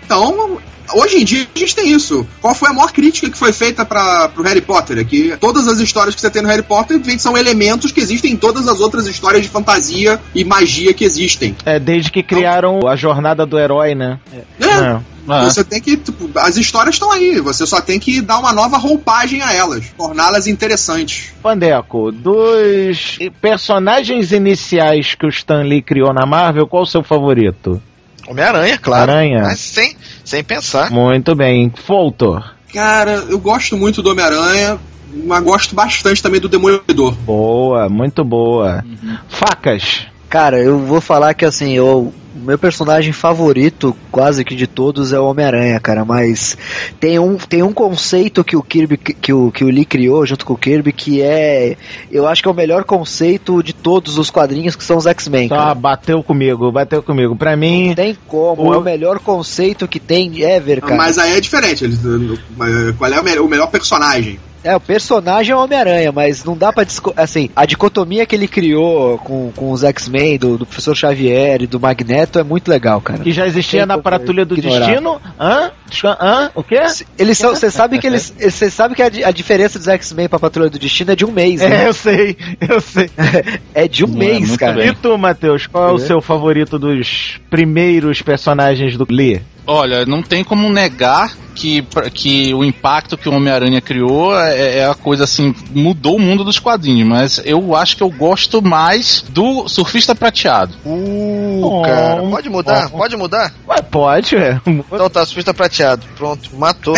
Então, hoje em dia a gente tem isso. Qual foi a maior crítica que foi feita para pro Harry Potter? É que todas as histórias que você tem no Harry Potter são elementos que existem em todas as outras histórias de fantasia e magia que existem. É, desde que criaram então, a jornada do herói, né? É. é. Ah. Você tem que. Tipo, as histórias estão aí, você só tem que dar uma nova roupagem a elas, torná-las interessantes. Pandeco, dos personagens iniciais que o Stan Lee criou na Marvel, qual o seu favorito? Homem-Aranha, claro. Aranha. Mas sem, sem pensar. Muito bem. Foltor. Cara, eu gosto muito do Homem-Aranha, mas gosto bastante também do Demolidor. Boa, muito boa. Uhum. Facas. Cara, eu vou falar que assim, eu, o meu personagem favorito, quase que de todos, é o Homem-Aranha, cara, mas tem um, tem um conceito que o Kirby, que o, que o Lee criou junto com o Kirby, que é, eu acho que é o melhor conceito de todos os quadrinhos, que são os X-Men, tá, cara. bateu comigo, bateu comigo. Pra mim... Não tem como, o... é o melhor conceito que tem ever, cara. Mas aí é diferente, qual é o melhor personagem? É, o personagem é o Homem-Aranha, mas não dá pra... Disco- assim, a dicotomia que ele criou com, com os X-Men, do, do Professor Xavier e do Magneto é muito legal, cara. Que já existia na Patrulha do ignorar. Destino? Hã? Hã? O quê? Eles são... Você sabe que eles... Você sabe que a, a diferença dos X-Men pra Patrulha do Destino é de um mês, né? É, eu sei, eu sei. É de um não mês, é cara. Bem. E tu, Matheus, qual é, é o seu favorito dos primeiros personagens do Lee? Olha, não tem como negar que, que o impacto que o Homem-Aranha criou é, é a coisa assim, mudou o mundo dos quadrinhos, mas eu acho que eu gosto mais do Surfista Prateado. Uh, oh, cara, pode mudar? Oh, pode mudar? Ué, pode, é. Então tá, Surfista Prateado, pronto, matou.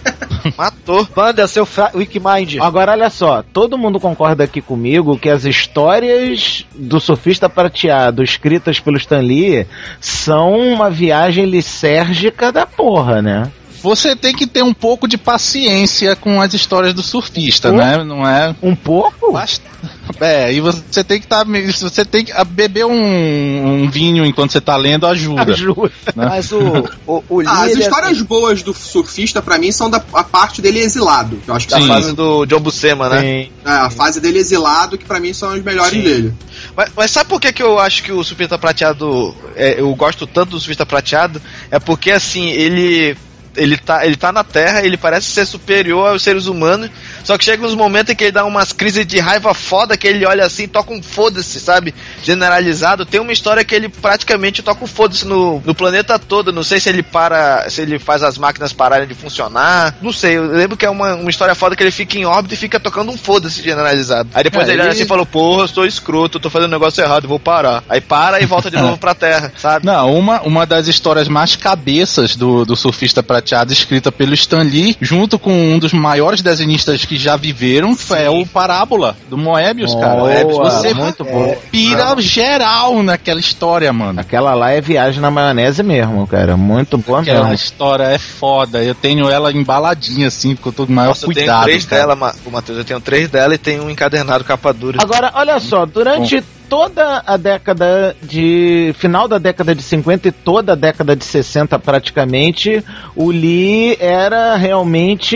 Matou. Banda, seu fra- Wikimind. Agora, olha só, todo mundo concorda aqui comigo que as histórias do Surfista Prateado escritas pelo Stan Lee são uma viagem lisérgica da porra, né? Você tem que ter um pouco de paciência com as histórias do surfista, um, né? Não é? Um pouco? Bast... É, e você tem que estar. Tá, você tem que beber um, um vinho enquanto você tá lendo ajuda. Ajuda. Né? Mas o, o, o Lee, ah, as histórias é... boas do surfista, pra mim, são da a parte dele exilado. Eu acho que da fase do John Buscema, né? Sim. É, a fase dele exilado, que pra mim são as melhores Sim. dele. Mas, mas sabe por que, que eu acho que o Surfista Prateado. É, eu gosto tanto do Surfista Prateado? É porque assim, ele. Ele tá, ele tá na Terra, ele parece ser superior aos seres humanos, só que chega uns momentos em que ele dá umas crises de raiva foda, que ele olha assim, toca um foda-se, sabe? Generalizado. Tem uma história que ele praticamente toca um foda-se no, no planeta todo. Não sei se ele para, se ele faz as máquinas pararem de funcionar. Não sei, eu lembro que é uma, uma história foda que ele fica em órbita e fica tocando um foda-se generalizado. Aí depois é, ele olha assim e fala, porra, eu sou escroto, eu tô fazendo um negócio errado, vou parar. Aí para e volta de novo pra Terra, sabe? Não, uma, uma das histórias mais cabeças do, do Surfista Prateado, escrita pelo Stan Lee, junto com um dos maiores desenhistas que já viveram, Sim. é o Parábola, do Moebius, oh, cara. Moebius, você muito bom. Pira geral naquela história, mano. Aquela lá é viagem na maionese mesmo, cara. Muito boa Aquela mesmo. A história é foda. Eu tenho ela embaladinha, assim, com todo o maior Nossa, cuidado. Eu tenho três cara. dela, Matheus. Eu tenho três dela e tenho um encadernado capa dura. Agora, olha só, durante... Bom. toda a década de... final da década de cinquenta e toda a década de sessenta praticamente, o Lee era realmente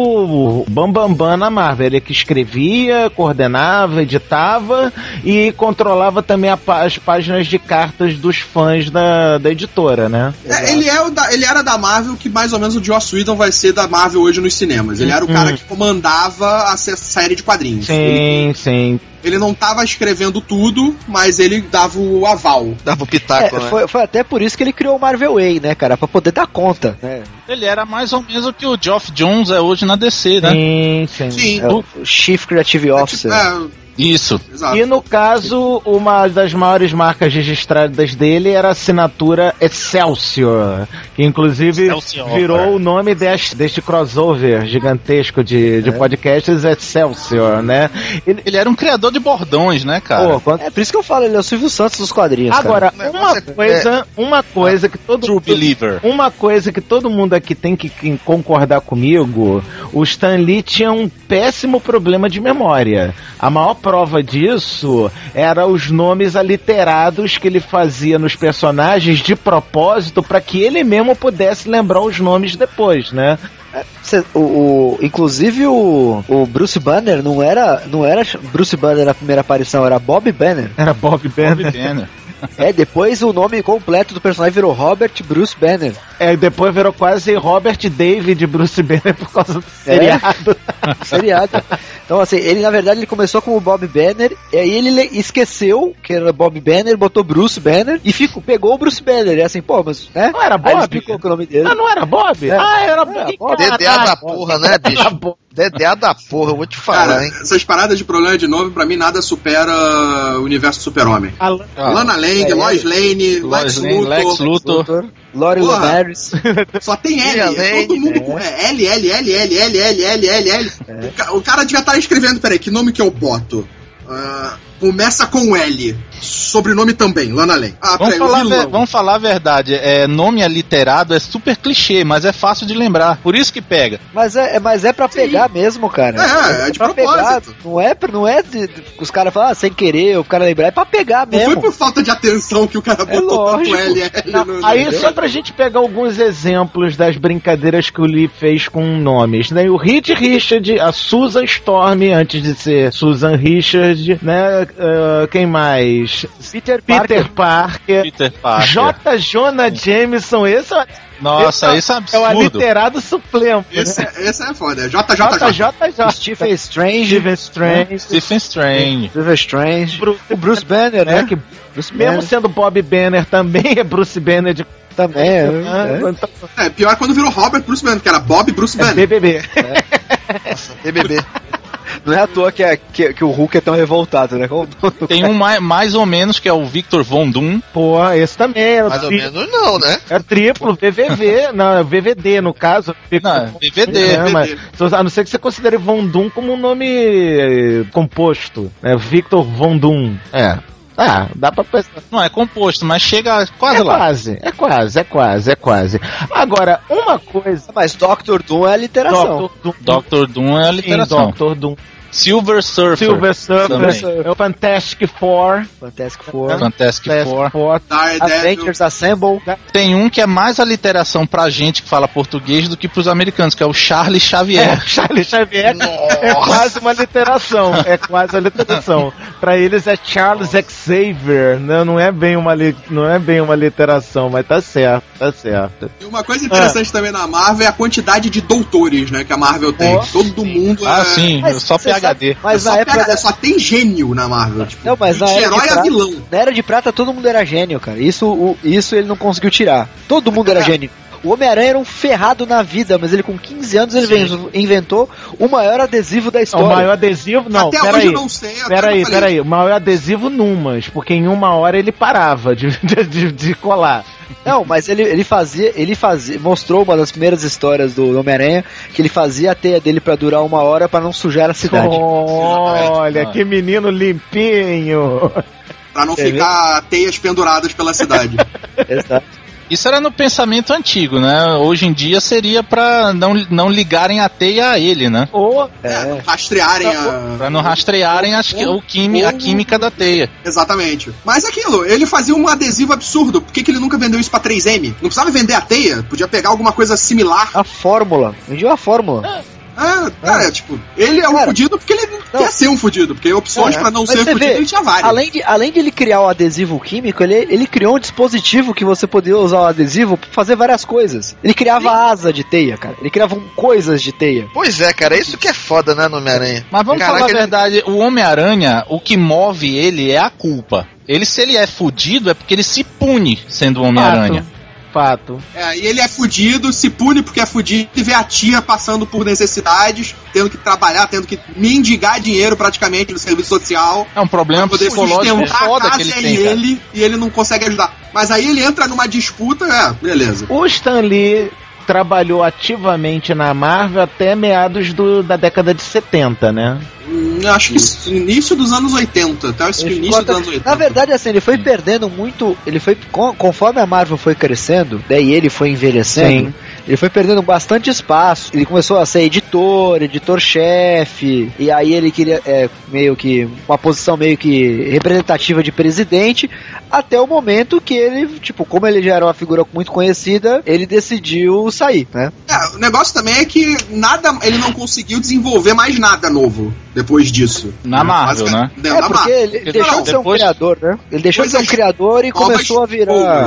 o bambambam bam, bam na Marvel. Ele que escrevia, coordenava, editava e controlava também a, as páginas de cartas dos fãs da, da editora, né? É, ele, é o da, ele era da Marvel que mais ou menos o Joss Whedon vai ser da Marvel hoje nos cinemas. Ele era o hum. cara que comandava a série de quadrinhos. Sim, ele, sim. Ele não tava escrevendo tudo, mas ele dava o aval. Dava o pitaco, é, né? Foi, foi até por isso que ele criou o Marvel Way, né, cara? Pra poder dar conta, né? Ele era mais ou menos o que o Geoff Johns é hoje na D C, né? Sim, sim. sim. É o Chief Creative Officer. É, tipo, é, Isso. Exato. E no caso, uma das maiores marcas registradas dele era a assinatura Excelsior, que inclusive Excelsior, virou cara. o nome deste, deste crossover gigantesco de, de é. podcasts, Excelsior, né? Ele, ele era um criador de bordões, né, cara? Pô, quando... É por isso que eu falo, ele é o Silvio Santos dos quadrinhos. Agora, cara. uma Você, coisa, é... uma coisa que todo True Believer. Uma coisa que todo mundo aqui tem que, que concordar comigo, o Stan Lee tinha um péssimo problema de memória. A maior prova disso era os nomes aliterados que ele fazia nos personagens de propósito para que ele mesmo pudesse lembrar os nomes depois, né? Cê, o, o, inclusive o, o Bruce Banner não era, não era Bruce Banner na primeira aparição, era Bob Banner. Era Bob Banner. Bob Banner. É, depois o nome completo do personagem virou Robert Bruce Banner. É, depois virou quase Robert David Bruce Banner por causa do seriado. É. seriado. Então, assim, ele na verdade ele começou como Bob Banner, e aí ele esqueceu que era Bob Banner, botou Bruce Banner e ficou, pegou o Bruce Banner. E assim, pô, mas, né? Não era Bob? Aí explicou que o nome dele. Ah, não era Bob? É. Ah, era Bob. D D A da porra, né, bicho? D D A da porra, eu vou te falar, Cara, hein? essas paradas de problema de nome, pra mim, nada supera o universo Super-Homem. Ah, Lana Lang, é, Lois Lane, Lois Lex Lane, Luthor. Lex Luthor. Lori Lemaris. Só tem L, Lane, é todo mundo com é. L, L, L, L, L, L, L, L, L. O, ca- o cara devia estar escrevendo, peraí, que nome que eu boto? Uh, começa com L. Sobrenome também, Lana Lang. Ah, Vamos peraí, falar, o ver- vilão. vamos falar a verdade, é, nome aliterado é super clichê, mas é fácil de lembrar, por isso que pega. Mas é, é- mas é pra pegar mesmo, cara. É, é de pra pegar. propósito. Não é, pra- não é de, de- os caras falam ah, sem querer, o cara lembrar, é pra pegar Não mesmo. foi por falta de atenção que o cara botou tanto lógico. L, L Não, no... aí, no- só pra gente pegar alguns exemplos das brincadeiras que o Lee fez com nomes, né? O Reed Richard, a Susan Storm, antes de ser Susan Richard, né? Uh, quem mais? Peter Peter Parker. Peter Parker. J. Jonah Jameson, esse é, Nossa, esse isso é é o absurdo. aliterado suplemo. Esse, né? é- esse é foda, é J J J. J. J. J. Stephen Strange. Steven Strange. Stephen Strange. Stephen Strange. Bruce, O Bruce Banner, né? É, que Bruce mesmo Banner sendo Bob Banner, também é Bruce Banner de também. É, Ah, é. então, É, pior é quando virou Robert Bruce Banner, que era Bob Bruce é Banner. B B B. B B B. Não é à toa que, é, que, que o Hulk é tão revoltado, né? Como- Tem um mais, mais ou menos que é o Victor Von Doom. Pô, esse também é Mais ou tri- menos não, né? é triplo, V V V, não, V V D no caso. Não, V V D. É, mas, a não ser que você considere Von Doom como um nome eh, composto, né? Victor Von Doom. É. Ah, dá pra pensar. Não é composto, mas chega quase É lá. quase, é quase, é quase, é quase. Agora, uma coisa. Mas doutor Doom é a literação. Doctor Doom, Doctor Doom é a sim, literação. Doctor Doom. Silver Surfer. Silver Surfer, Também. é o Fantastic Four. Fantastic Four. Fantastic Four. Four. Daredevil. Avengers Assemble. Tem um que é mais a literação pra gente que fala português do que pros americanos, que é o Charles É, Xavier. Charlie Xavier é quase uma literação. É quase uma literação. Pra eles é Charles Xavier, né? Não é bem uma li- não é bem uma literação, mas tá certo, tá certo. E uma coisa interessante também na Marvel é a quantidade de doutores, né, que a Marvel tem. Oh, Todo mundo Ah, é... sim, Mas só você P H D. sabe- mas só, na época pega- da... só tem gênio na Marvel. Tipo, Não, mas na de era de herói a prata, vilão. na Era de Prata todo mundo era gênio, cara. Isso, o, isso ele não conseguiu tirar. Todo mundo era gênio. O Homem-Aranha era um ferrado na vida, mas ele com quinze anos ele ven- inventou o maior adesivo da história. O maior adesivo, não, Até hoje peraí. eu não sei. até eu Peraí, falei, peraí. O maior adesivo numas, porque em uma hora ele parava de, de, de- de colar. Não, mas ele, ele fazia, ele fazia, mostrou uma das primeiras histórias do Homem-Aranha que ele fazia a teia dele pra durar uma hora pra não sujar a cidade. Olha, que menino limpinho. Pra não Você ficar teias penduradas pela cidade. Exato. Isso era no pensamento antigo, né? Hoje em dia seria pra não, não ligarem a teia a ele, né? Ou É, rastrearem a... Pra não rastrearem as, o quimi, a química da teia. Exatamente. Mas aquilo, ele fazia um adesivo absurdo. Por que, que ele nunca vendeu isso pra três M? Não precisava vender a teia? Podia pegar alguma coisa similar. A fórmula. Vendia uma fórmula. Ah, cara, tipo, ele é um Cara, fudido porque ele não. quer ser um fudido. Porque opções É, pra não mas ser você fudido vê, ele tinha várias. Além de, além de ele criar o adesivo químico, ele, ele criou um dispositivo que você podia usar o adesivo pra fazer várias coisas. Ele criava asa de teia, cara. Ele criava um- coisas de teia. Pois é, cara, isso que é foda, né, no Homem-Aranha. Mas vamos Caraca, falar a ele- verdade, o Homem-Aranha, o que move ele é a culpa. Ele, se ele é fudido, é porque ele se pune sendo o Homem-Aranha. fato. É, e ele é fudido, se pune porque é fudido e vê a tia passando por necessidades, tendo que trabalhar, tendo que mendigar dinheiro praticamente no serviço social. É um problema pra poder psicológico sustentar a foda que casa ele e tem, cara. ele, e ele não consegue ajudar. Mas aí ele entra numa disputa, é, beleza. O Stan Lee trabalhou ativamente na Marvel até meados do, da década de setenta, né? Hum, acho que início dos anos oitenta, até acho que Ele início ficou dos até- anos oitenta. Na verdade, assim, ele foi perdendo muito. Ele foi. con- Conforme a Marvel foi crescendo, daí ele foi envelhecendo. Sim. Ele foi perdendo bastante espaço. Ele começou a ser editor, editor-chefe. E aí ele queria é, meio que. Uma posição meio que representativa de presidente. Até o momento que ele, tipo, como ele já era uma figura muito conhecida, ele decidiu sair, né? É, o negócio também é que nada, ele não conseguiu desenvolver mais nada novo depois disso. Na Marvel, Basic- né? Na É, porque Marvel. ele Não, deixou de ser um depois- criador, né? Ele deixou de ser um Coisas criador e novas, começou a virar. boas.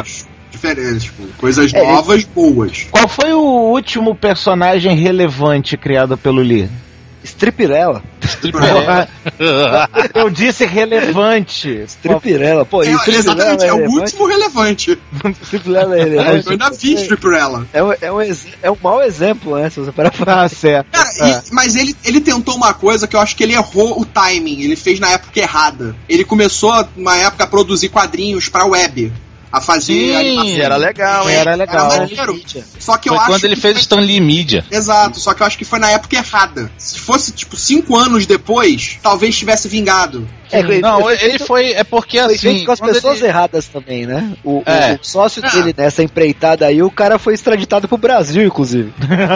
diferentes, tipo, coisas é, novas, boas. Qual foi o último personagem relevante criado pelo Lee? Stripirella. Stripirella. Eu disse relevante. Stripirella, pô, é, Stripirella exatamente, é, é o último relevante. Stripirella é relevante. Eu ainda vi Stripirella. É um, é, um, é um mau exemplo, né? Se você parar pra falar certo. Cara, é. e, mas ele, ele tentou uma coisa que eu acho que ele errou o timing. Ele fez na época errada. Ele começou, uma época, a produzir quadrinhos pra web. A fazer Sim, animação. Era legal, hein? Era legal. Era maneiro. Só que eu foi acho quando ele que fez foi... Stan Lee Media. Exato, só que eu acho que foi na época errada. Se fosse, tipo, cinco anos depois, talvez tivesse vingado. É, não, ele, ele foi. É porque foi assim. Foi com as pessoas ele... erradas também, né? O, é. o, o sócio é. dele nessa empreitada aí, o cara foi extraditado pro Brasil, inclusive.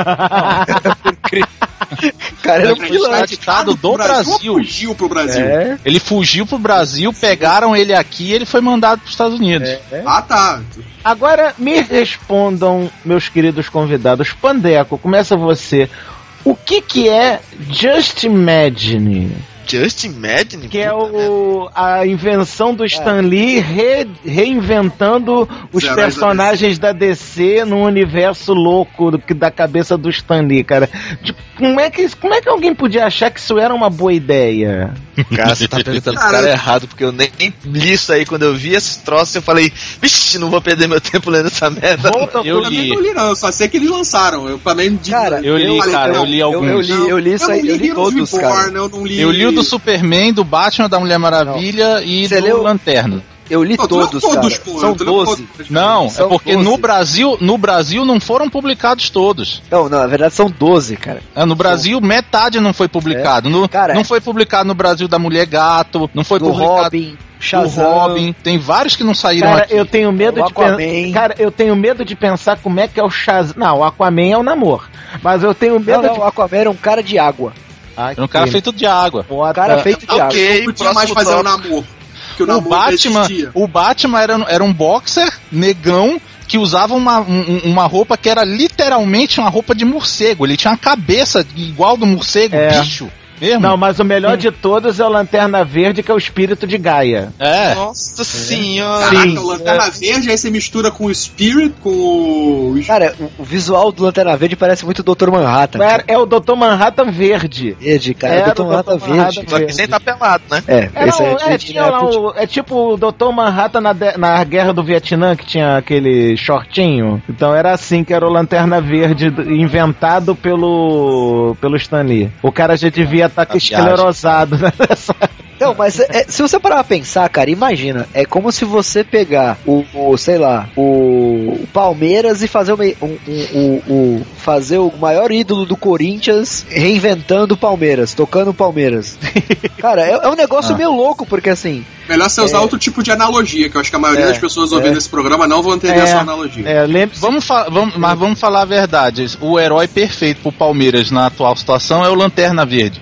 O cara era um pilante. Extraditado do Brasil. Brasil. Fugiu pro Brasil. É. Ele fugiu pro Brasil, pegaram ele aqui e ele foi mandado pros Estados Unidos. É. Ah, tá. Agora me respondam, meus queridos convidados. Pandeco, começa você. O que que é Just Imagine? Just Imagine? Que é o, a invenção do Stan Lee re, reinventando os Heróis personagens da D C num universo louco do, da cabeça do Stan Lee, cara. Tipo, como, é que, como é que alguém podia achar que isso era uma boa ideia? Cara, você tá perguntando pro cara errado, porque eu nem, nem li isso aí. Quando eu vi esse troço, eu falei, vixe, não vou perder meu tempo lendo essa merda. Volta, eu Eu li. não li, não. Eu só sei que eles lançaram. Eu também Cara, eu li, falei, cara, não, eu li alguns. Eu, eu li, eu li isso aí, eu li Heroes todos, Reborn, cara. Eu não li. Eu li o do Superman, do Batman, da Mulher Maravilha não. e Você do leu? Lanterna. Eu li Não, todos, não todos, cara. pô, São tu doze. todos. Não, São é porque doze. no Brasil, no Brasil não foram publicados todos. Não, não, na verdade são doze, cara. É, no Brasil, metade não foi publicado. É. No, Cara, não foi publicado no Brasil da Mulher Gato, não foi do publicado Robin, do Shazam. Robin. Tem vários que não saíram Cara, aqui. eu tenho medo O de pensar. Aquaman. Cara, eu tenho medo de pensar como é que é o Shazam. Não, o Aquaman é o namoro. Mas eu tenho medo Não, não, de. o Aquaman era um cara de água. Ai, É um cara que feito de água. Um cara feito de água. Ok, Não podia mais próximo fazer o tópico. namoro. Que o O namoro Batman, existia. o Batman era, era um boxer negão que usava uma, um- uma roupa que era literalmente uma roupa de morcego. Ele tinha uma cabeça igual do morcego, É. bicho. Mesmo? Não, mas o melhor de todos é o Lanterna Verde, que é o espírito de Gaia. É. Nossa senhora. Caraca, Sim. o Lanterna Verde, aí você mistura com o Spirit, com o... Cara, o, o visual do Lanterna Verde parece muito o doutor Manhattan. É, cara. é o doutor Manhattan Verde. Verde, cara. Era o doutor o Manhattan doutor Manhattan Verde. Só que sem tá pelado, né? É, Era esse um- é, é, verde, tinha né, lá putz. o- é tipo o doutor Manhattan na, de- na guerra do Vietnã, que tinha aquele shortinho. Então era assim que era o Lanterna Verde, do- inventado pelo, pelo Stan Lee. O cara já devia estar A viagem. esclerosado, né? Não, mas é- é- se você parar pra pensar, cara, imagina, é como se você pegar o, o, sei lá, o, o Palmeiras e fazer o, mei- um, um- o- o- fazer o maior ídolo do Corinthians reinventando o Palmeiras, tocando o Palmeiras. Cara, é, é um negócio Ah. meio louco, porque assim, Melhor você usar É. outro tipo de analogia, que eu acho que a maioria É, das pessoas ouvindo é. esse programa não vão entender É. essa analogia. É, lembre-se. Vamos, fa- vamos- mas vamos falar a verdade. O herói perfeito pro Palmeiras na atual situação é o Lanterna Verde.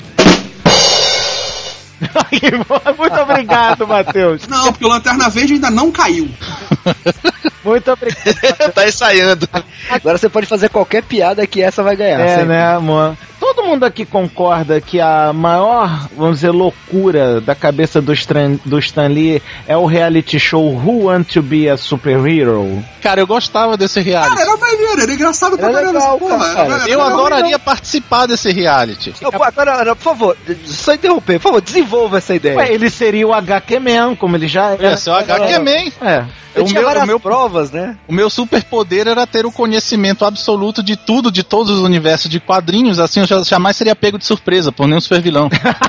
Muito obrigado, Matheus. Não, porque o Lanterna Verde ainda não caiu. Muito obrigado. Tá ensaiando. agora você pode fazer qualquer piada que essa vai ganhar. É, sempre. né, amor? Todo mundo aqui concorda que a maior, vamos dizer, loucura da cabeça do Stan, do Stan Lee é o reality show Who Want to Be a Superhero? Cara, eu gostava desse reality. Cara, era maneiro, era engraçado pra Era caramba legal, essa porra. cara. Era- Eu era- adoraria participar desse reality. Não, pô, agora, agora, por favor, só interromper, por favor, desenvolva essa ideia. Ué, ele seria o H Q Man, como ele já era. É, seu H Q Man. É. Eu o tinha meu- várias o meu- provas, né? O meu superpoder era ter o conhecimento absoluto de tudo, de todos os universos de quadrinhos, assim eu já- jamais seria pego de surpresa por nenhum super vilão.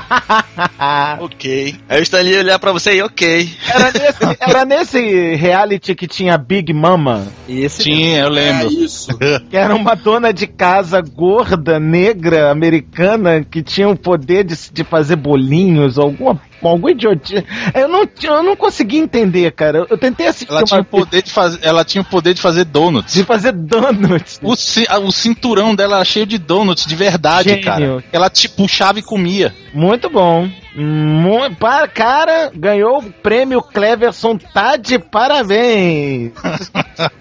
Ok. Aí o Stanley ia olhar pra você e ok. Era nesse, era nesse reality que tinha Big Mama, E esse Tinha, eu É lembro. isso. que era uma dona de casa gorda, negra, americana, que tinha o poder de, de fazer bolinhos, alguma, alguma idiotia. Eu não, eu não consegui entender, cara. Eu, eu tentei assistir Ela tinha, uma o poder de fazer, ela tinha o poder de fazer donuts. de fazer donuts. O, ci- a- o cinturão dela era cheio de donuts de verdade, Gênio. cara. Ela te puxava e comia. Muito bom. Mu- para, cara, ganhou o prêmio Cleverson, tá de parabéns.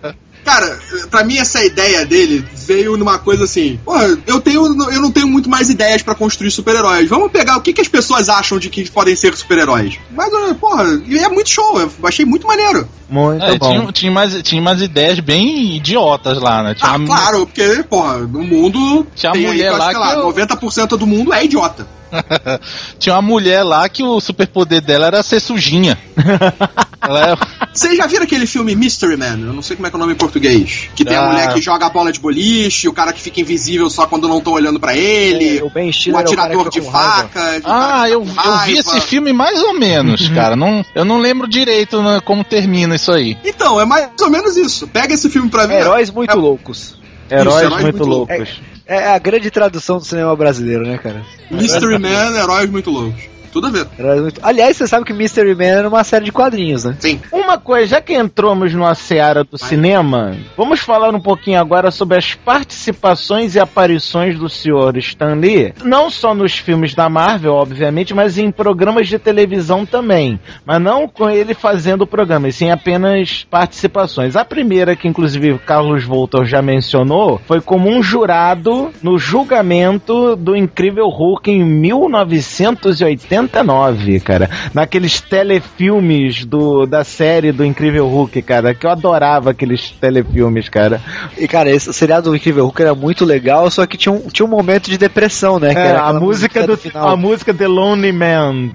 Cara, pra mim essa ideia dele veio numa coisa assim, porra, eu, tenho, eu não tenho muito mais ideias pra construir super-heróis. Vamos pegar o que, que as pessoas acham de que podem ser super-heróis. Mas, porra, é muito show, eu achei muito maneiro. Muito é, bom. Tinha, tinha, mais, tinha umas ideias bem idiotas lá, né? Tinha ah, uma... claro, porque, porra, no mundo tinha tem mulher aí, lá que, lá, eu... noventa por cento do mundo é idiota. Tinha uma mulher lá que o superpoder dela era ser sujinha. Ela é... Vocês já viram aquele filme Mystery Man? Eu não sei como é que é o nome em português. Que tem ah. a mulher que joga a bola de boliche, o cara que fica invisível só quando não estão olhando pra ele, é, o, ben o atirador de faca. De ah, eu, eu vi esse filme mais ou menos, cara. Não, eu não lembro direito, né, como termina isso aí. Então, é mais ou menos isso. Pega esse filme pra ver. Heróis muito é... loucos. Heróis, isso, heróis muito, muito loucos. loucos. É, é a grande tradução do cinema brasileiro, né, cara? Mystery Man, Heróis muito loucos. Tudo a ver. Aliás, você sabe que Mystery Man era uma série de quadrinhos, né? Sim. Uma coisa, já que entramos numa seara do Vai. cinema, vamos falar um pouquinho agora sobre as participações e aparições do senhor Stan Lee, não só nos filmes da Marvel, obviamente, mas em programas de televisão também. Mas não com ele fazendo o programa, e sim apenas participações. A primeira, que inclusive o Carlos Voltor já mencionou, foi como um jurado no julgamento do Incrível Hulk em mil novecentos e oitenta e nove, cara. Naqueles telefilmes do, da série do Incrível Hulk, cara, que eu adorava aqueles telefilmes, cara. E, cara, esse seriado do Incrível Hulk era muito legal, só que tinha um, tinha um momento de depressão, né? É, que era a música do, final. A música The Lonely Man.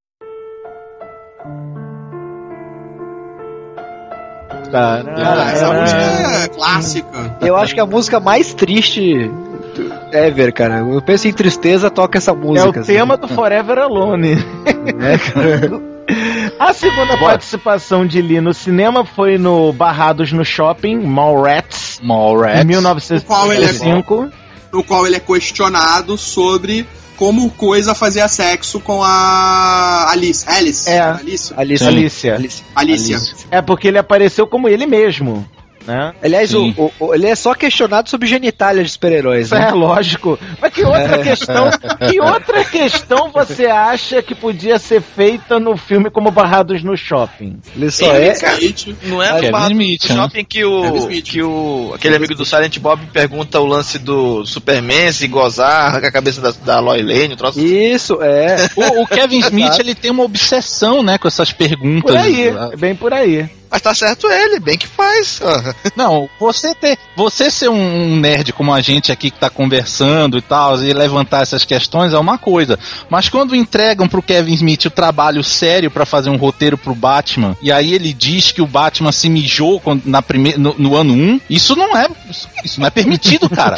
Ah, essa música é clássica. Eu acho que a música mais triste ever, cara. Eu penso em tristeza, toca essa música. É o assim. tema do Forever Alone. É, cara. A segunda Bora. participação de Lee no cinema foi no Barrados no Shopping, Mallrats, Mallrats. em mil novecentos e noventa e cinco. No qual ele é questionado sobre como Coisa fazia sexo com a Alice. Alice? É. Alice. Alice. Alicia. Alicia. Alicia. É porque ele apareceu como ele mesmo. Né? Aliás, o, o, o, ele é só questionado sobre genitália de super-heróis, né? É, lógico. Mas que outra é. questão que outra questão você acha que podia ser feita no filme como Barrados no Shopping? Ele só é... Não é no Barrados no Shopping que o, que o aquele amigo do Silent Bob pergunta o lance do Superman se gozar, arranca a cabeça da, da Lois Lane, o troço. Isso, é. O, o Kevin Smith, ele tem uma obsessão, né, com essas perguntas. Por aí, é bem por aí. Mas tá certo ele, bem que faz. Não, você ter, você ser um nerd como a gente aqui que tá conversando e tal, e levantar essas questões é uma coisa. Mas quando entregam pro Kevin Smith o trabalho sério pra fazer um roteiro pro Batman, e aí ele diz que o Batman se mijou na prime- no, no ano um, isso não é, isso, isso não é permitido, cara.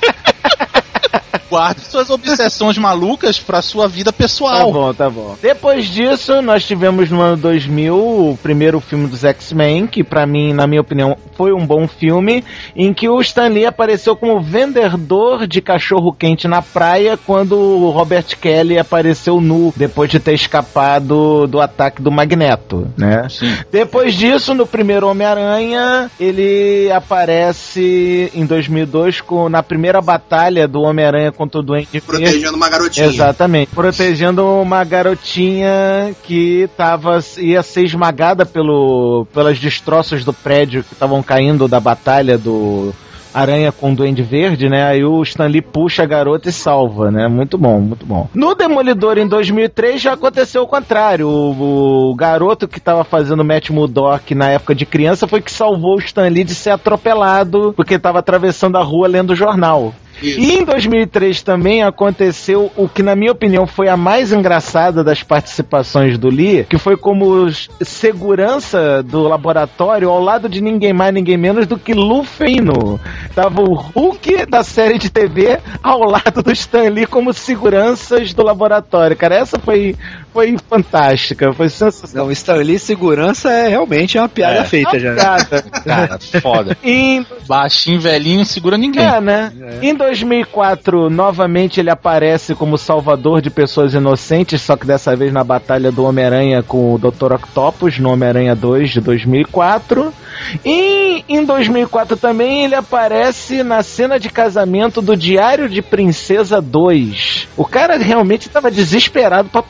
Guarde suas obsessões malucas pra sua vida pessoal. Tá bom, tá bom. Depois disso, nós tivemos no ano dois mil o primeiro filme dos X-Men, que pra mim, na minha opinião, foi um bom filme, em que o Stan Lee apareceu como vendedor de cachorro-quente na praia quando o Robert Kelly apareceu nu, depois de ter escapado do ataque do Magneto, né? Sim. Depois disso, no primeiro Homem-Aranha, ele aparece em dois mil e dois com, na primeira batalha do Homem-Aranha contra o Duende Verde. Protegendo uma garotinha. Exatamente. Protegendo uma garotinha que tava, ia ser esmagada pelo, pelas destroços do prédio que estavam caindo da batalha do Aranha com o Duende Verde, né? Aí o Stan Lee puxa a garota e salva, né? Muito bom, muito bom. No Demolidor, em dois mil e três, já aconteceu o contrário. O, o garoto que tava fazendo Matt Murdock na época de criança foi que salvou o Stan Lee de ser atropelado porque tava atravessando a rua lendo o jornal. Isso. E em dois mil e três também aconteceu o que, na minha opinião, foi a mais engraçada das participações do Lee, que foi como segurança do laboratório ao lado de ninguém mais, ninguém menos do que Lou Ferrigno. Tava o Hulk da série de T V ao lado do Stan Lee como seguranças do laboratório. Cara, essa foi, foi fantástica, foi sensacional. Não, Stan Lee segurança é realmente uma piada é, feita já. Piada. Cara, foda. Em... Baixinho, velhinho, segura ninguém. É, né? É. Em dois mil e quatro, novamente ele aparece como salvador de pessoas inocentes, só que dessa vez na batalha do Homem-Aranha com o doutor Octopus, no Homem-Aranha dois de dois mil e quatro. E em dois mil e quatro também ele aparece na cena de casamento do Diário de Princesa dois. O cara realmente estava desesperado para aparecer,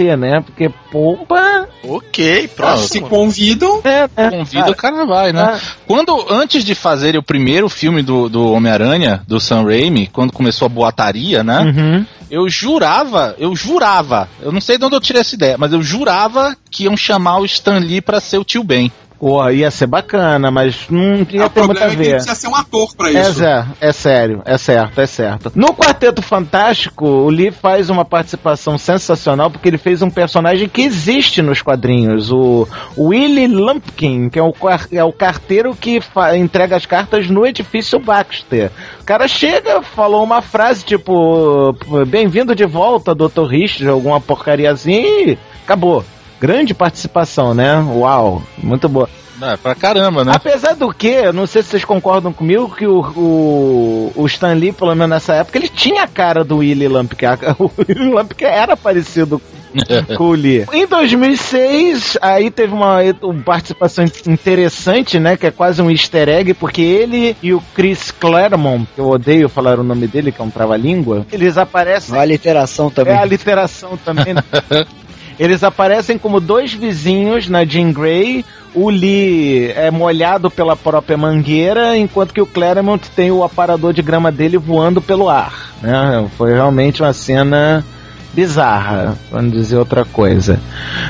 ver, né? Porque, pomba... Ok, próximo. Se convidam... É, é. Convida, o cara vai, né? É. Quando, antes de fazer o primeiro filme do, do Homem-Aranha, do Sam Raimi, quando começou a boataria, né? Uhum. Eu jurava, eu jurava, eu não sei de onde eu tirei essa ideia, mas eu jurava que iam chamar o Stan Lee pra ser o Tio Ben. Pô, ia ser bacana, mas não ia ah, ter muito a ver. É que ele precisa ser um ator pra isso. É, é, é sério, é certo, é certo. No Quarteto Fantástico, o Lee faz uma participação sensacional porque ele fez um personagem que existe nos quadrinhos, o Willie Lumpkin, que é o, é o carteiro que entrega as cartas no edifício Baxter. O cara chega, falou uma frase tipo, bem-vindo de volta, doutor Richter, alguma porcariazinha e acabou. Grande participação, né? Uau, muito boa. É, pra caramba, né? Apesar do que, não sei se vocês concordam comigo, que o, o, o Stan Lee, pelo menos nessa época, ele tinha a cara do Willie Lumpkin. O Willie Lumpkin era parecido com o Lee. Em dois mil e seis, aí teve uma, uma participação interessante, né? Que é quase um easter egg, porque ele e o Chris Claremont, que eu odeio falar o nome dele, que é um trava-língua, eles aparecem... A literação também. É, a literação também, né? Eles aparecem como dois vizinhos na Jean Grey. O Lee é molhado pela própria mangueira, enquanto que o Claremont tem o aparador de grama dele voando pelo ar, né? Foi realmente uma cena bizarra, pra não dizer outra coisa.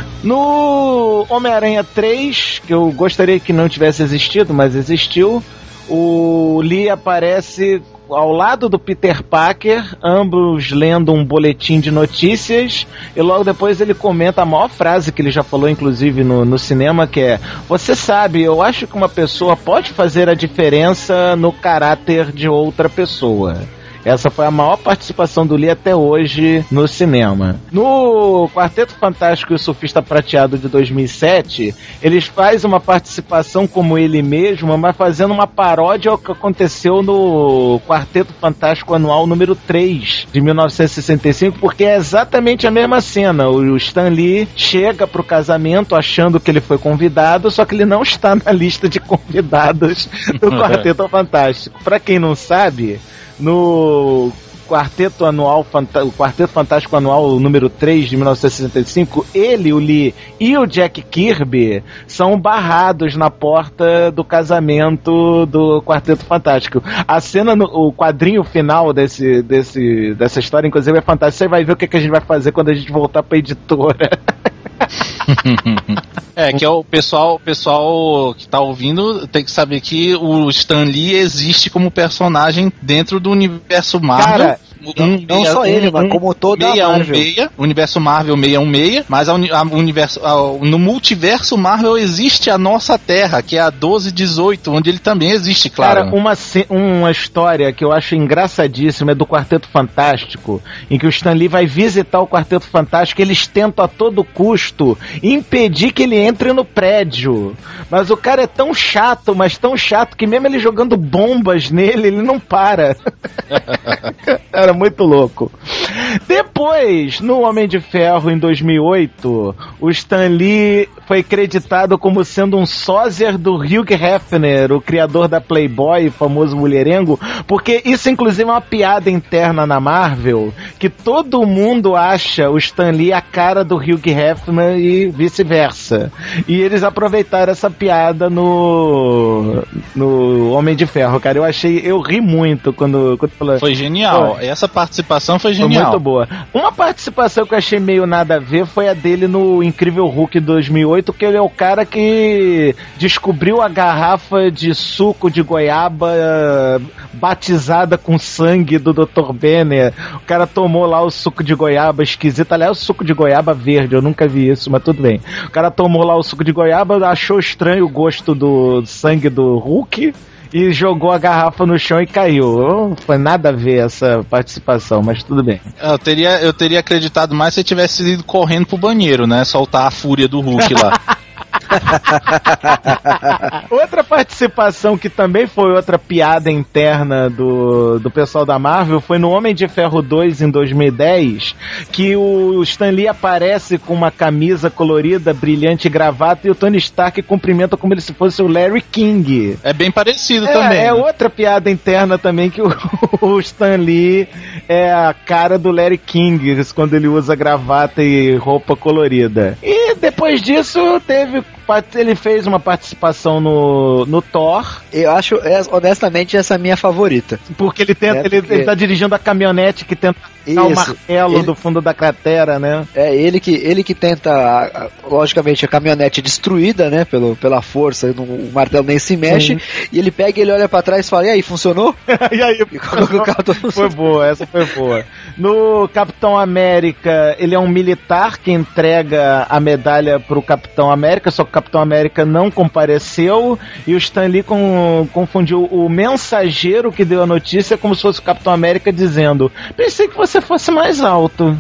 No Homem-Aranha três, que eu gostaria que não tivesse existido, mas existiu, o Lee aparece ao lado do Peter Parker, ambos lendo um boletim de notícias, e logo depois ele comenta a maior frase que ele já falou, inclusive, no, no cinema, que é: você sabe, eu acho que uma pessoa pode fazer a diferença no caráter de outra pessoa. Essa foi a maior participação do Lee até hoje no cinema. No Quarteto Fantástico e o Surfista Prateado de dois mil e sete, eles fazem uma participação como ele mesmo, mas fazendo uma paródia ao que aconteceu no Quarteto Fantástico Anual número três, de mil novecentos e sessenta e cinco, porque é exatamente a mesma cena. O Stan Lee chega pro casamento achando que ele foi convidado, só que ele não está na lista de convidados do Quarteto Fantástico. Pra quem não sabe, no Quarteto Anual, o Quarteto Fantástico Anual número três de mil novecentos e sessenta e cinco, ele, o Lee e o Jack Kirby são barrados na porta do casamento do Quarteto Fantástico. A cena, no, o quadrinho final desse, desse, dessa história, inclusive, é fantástico. Você vai ver o que, que a gente vai fazer quando a gente voltar pra editora. É, que é o pessoal, o pessoal que tá ouvindo tem que saber que o Stan Lee existe como personagem dentro do universo Marvel. Cara, Um, não meia, só ele, um, mas como toda meia, a Marvel. Um, meia, universo Marvel seiscentos e dezesseis, mas a, a universo, a, no multiverso Marvel existe a nossa Terra, que é a doze dezoito, onde ele também existe, claro. Cara, uma, uma história que eu acho engraçadíssima é do Quarteto Fantástico, em que o Stan Lee vai visitar o Quarteto Fantástico e eles tentam a todo custo impedir que ele entre no prédio. Mas o cara é tão chato, mas tão chato, que mesmo ele jogando bombas nele, ele não para. Era muito louco. Depois, no Homem de Ferro, em dois mil e oito, o Stan Lee foi creditado como sendo um sósia do Hugh Hefner, o criador da Playboy, famoso mulherengo, porque isso, inclusive, é uma piada interna na Marvel, que todo mundo acha o Stan Lee a cara do Hugh Hefner e vice-versa. E eles aproveitaram essa piada no, no Homem de Ferro, cara. Eu achei, eu ri muito quando, quando falou. Foi genial. Pô, essa participação foi genial. Foi muito boa. Uma participação que eu achei meio nada a ver foi a dele no Incrível Hulk dois mil e oito, que ele é o cara que descobriu a garrafa de suco de goiaba batizada com sangue do doutor Banner. O cara tomou lá o suco de goiaba esquisito. Aliás, o suco de goiaba verde, eu nunca vi isso, mas tudo bem. O cara tomou lá o suco de goiaba, achou estranho o gosto do sangue do Hulk e jogou a garrafa no chão e caiu. Não foi nada a ver essa participação, mas tudo bem. Eu teria, eu teria acreditado mais se ele tivesse ido correndo pro banheiro, né? Soltar a fúria do Hulk lá. Outra participação que também foi outra piada interna do, do pessoal da Marvel foi no Homem de Ferro dois em dois mil e dez, que o Stan Lee aparece com uma camisa colorida, brilhante, gravata, e o Tony Stark cumprimenta como se fosse o Larry King. É bem parecido é, também. É outra piada interna também, que o, o Stan Lee é a cara do Larry King quando ele usa gravata e roupa colorida. E depois disso teve... Ele fez uma participação no, no Thor. Eu acho, honestamente, essa é a minha favorita. Porque ele tenta, é porque... ele, ele tá dirigindo a caminhonete que tenta tirar o martelo ele... do fundo da cratera, né? É, ele que, ele que tenta, logicamente, a caminhonete destruída, né, pelo, pela força, o martelo nem se mexe, uhum. E ele pega e ele olha pra trás e fala, e aí, funcionou? E aí, funcionou? E foi boa, essa foi boa. No Capitão América, ele é um militar que entrega a medalha pro Capitão América, só que o Capitão América não compareceu, e o Stan Lee com, confundiu o mensageiro que deu a notícia como se fosse o Capitão América dizendo, pensei que você fosse mais alto.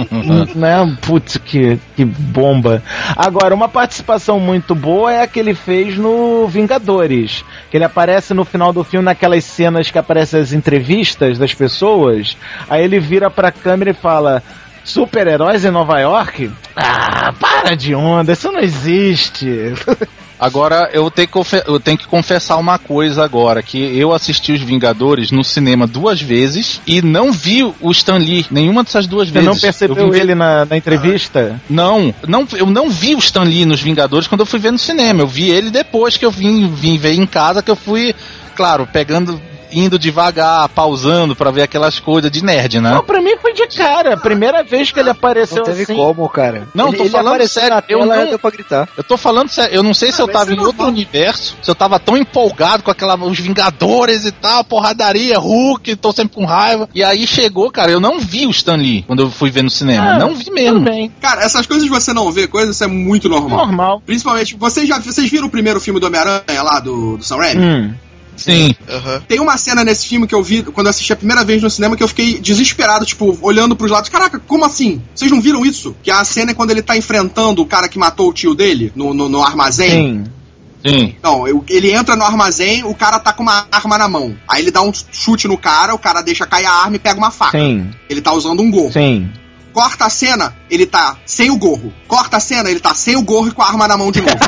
Né? Putz, que, que bomba. Agora, uma participação muito boa é a que ele fez no Vingadores, que ele aparece no final do filme naquelas cenas que aparecem as entrevistas das pessoas, aí ele vira pra câmera e fala, super-heróis em Nova York? Ah, para de onda, isso não existe. Agora, eu tenho, que eu tenho que confessar uma coisa agora, que eu assisti os Vingadores no cinema duas vezes e não vi o Stan Lee nenhuma dessas duas Você vezes. Você não percebeu vi... ele na, na entrevista? Não, não, eu não vi o Stan Lee nos Vingadores quando eu fui ver no cinema. Eu vi ele depois que eu vim, vim ver em casa, que eu fui, claro, pegando... indo devagar, pausando pra ver aquelas coisas de nerd, né? Não, pra mim foi de cara. A primeira vez que ele apareceu não teve assim... como, cara. Não, ele, tô ele falando sério. Eu não... deu pra gritar. Eu tô falando sério. Eu não sei se ah, eu tava em normal. Outro universo, se eu tava tão empolgado com aquela, os Vingadores e tal, porradaria, Hulk, tô sempre com raiva. E aí chegou, cara, eu não vi o Stan Lee quando eu fui ver no cinema. Ah, não vi mesmo. Bem. Cara, essas coisas de você não ver coisas, isso é muito normal. Normal. Principalmente, vocês já vocês viram o primeiro filme do Homem-Aranha lá, do, do Sam Raimi? Hum. Sim. Uhum. Tem uma cena nesse filme que eu vi quando eu assisti a primeira vez no cinema que eu fiquei desesperado, tipo, olhando pros lados. Caraca, como assim? Vocês não viram isso? Que a cena é quando ele tá enfrentando o cara que matou o tio dele no, no, no armazém. Sim. Sim. Então, eu, ele entra no armazém, o cara tá com uma arma na mão. Aí ele dá um chute no cara, o cara deixa cair a arma e pega uma faca. Sim. Ele tá usando um gorro. Sim. Corta a cena, ele tá sem o gorro. Corta a cena, ele tá sem o gorro e com a arma na mão de novo.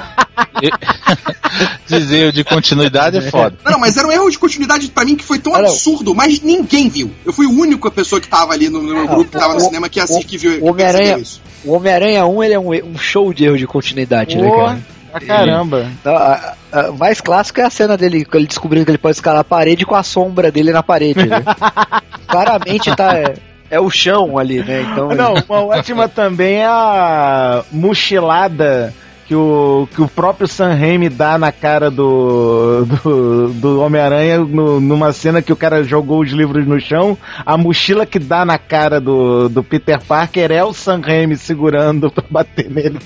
Dizer de continuidade é foda. Não, mas era um erro de continuidade pra mim que foi tão não, absurdo, mas ninguém viu. Eu fui a única pessoa que tava ali no meu não, grupo, que tava no o, cinema, que, assim, o, que viu o Homem-Aranha, isso. O Homem-Aranha um, ele é um, um show de erro de continuidade, né, cara? Ah, caramba. Então, a, a, o mais clássico é a cena dele, quando ele descobrindo que ele pode escalar a parede com a sombra dele na parede, né? Claramente tá... É, é o chão ali, né? Então, não, uma ótima também é a mochilada que o, que o próprio Sam Raimi dá na cara do, do, do Homem-Aranha no, numa cena que o cara jogou os livros no chão. A mochila que dá na cara do, do Peter Parker é o Sam Raimi segurando pra bater nele.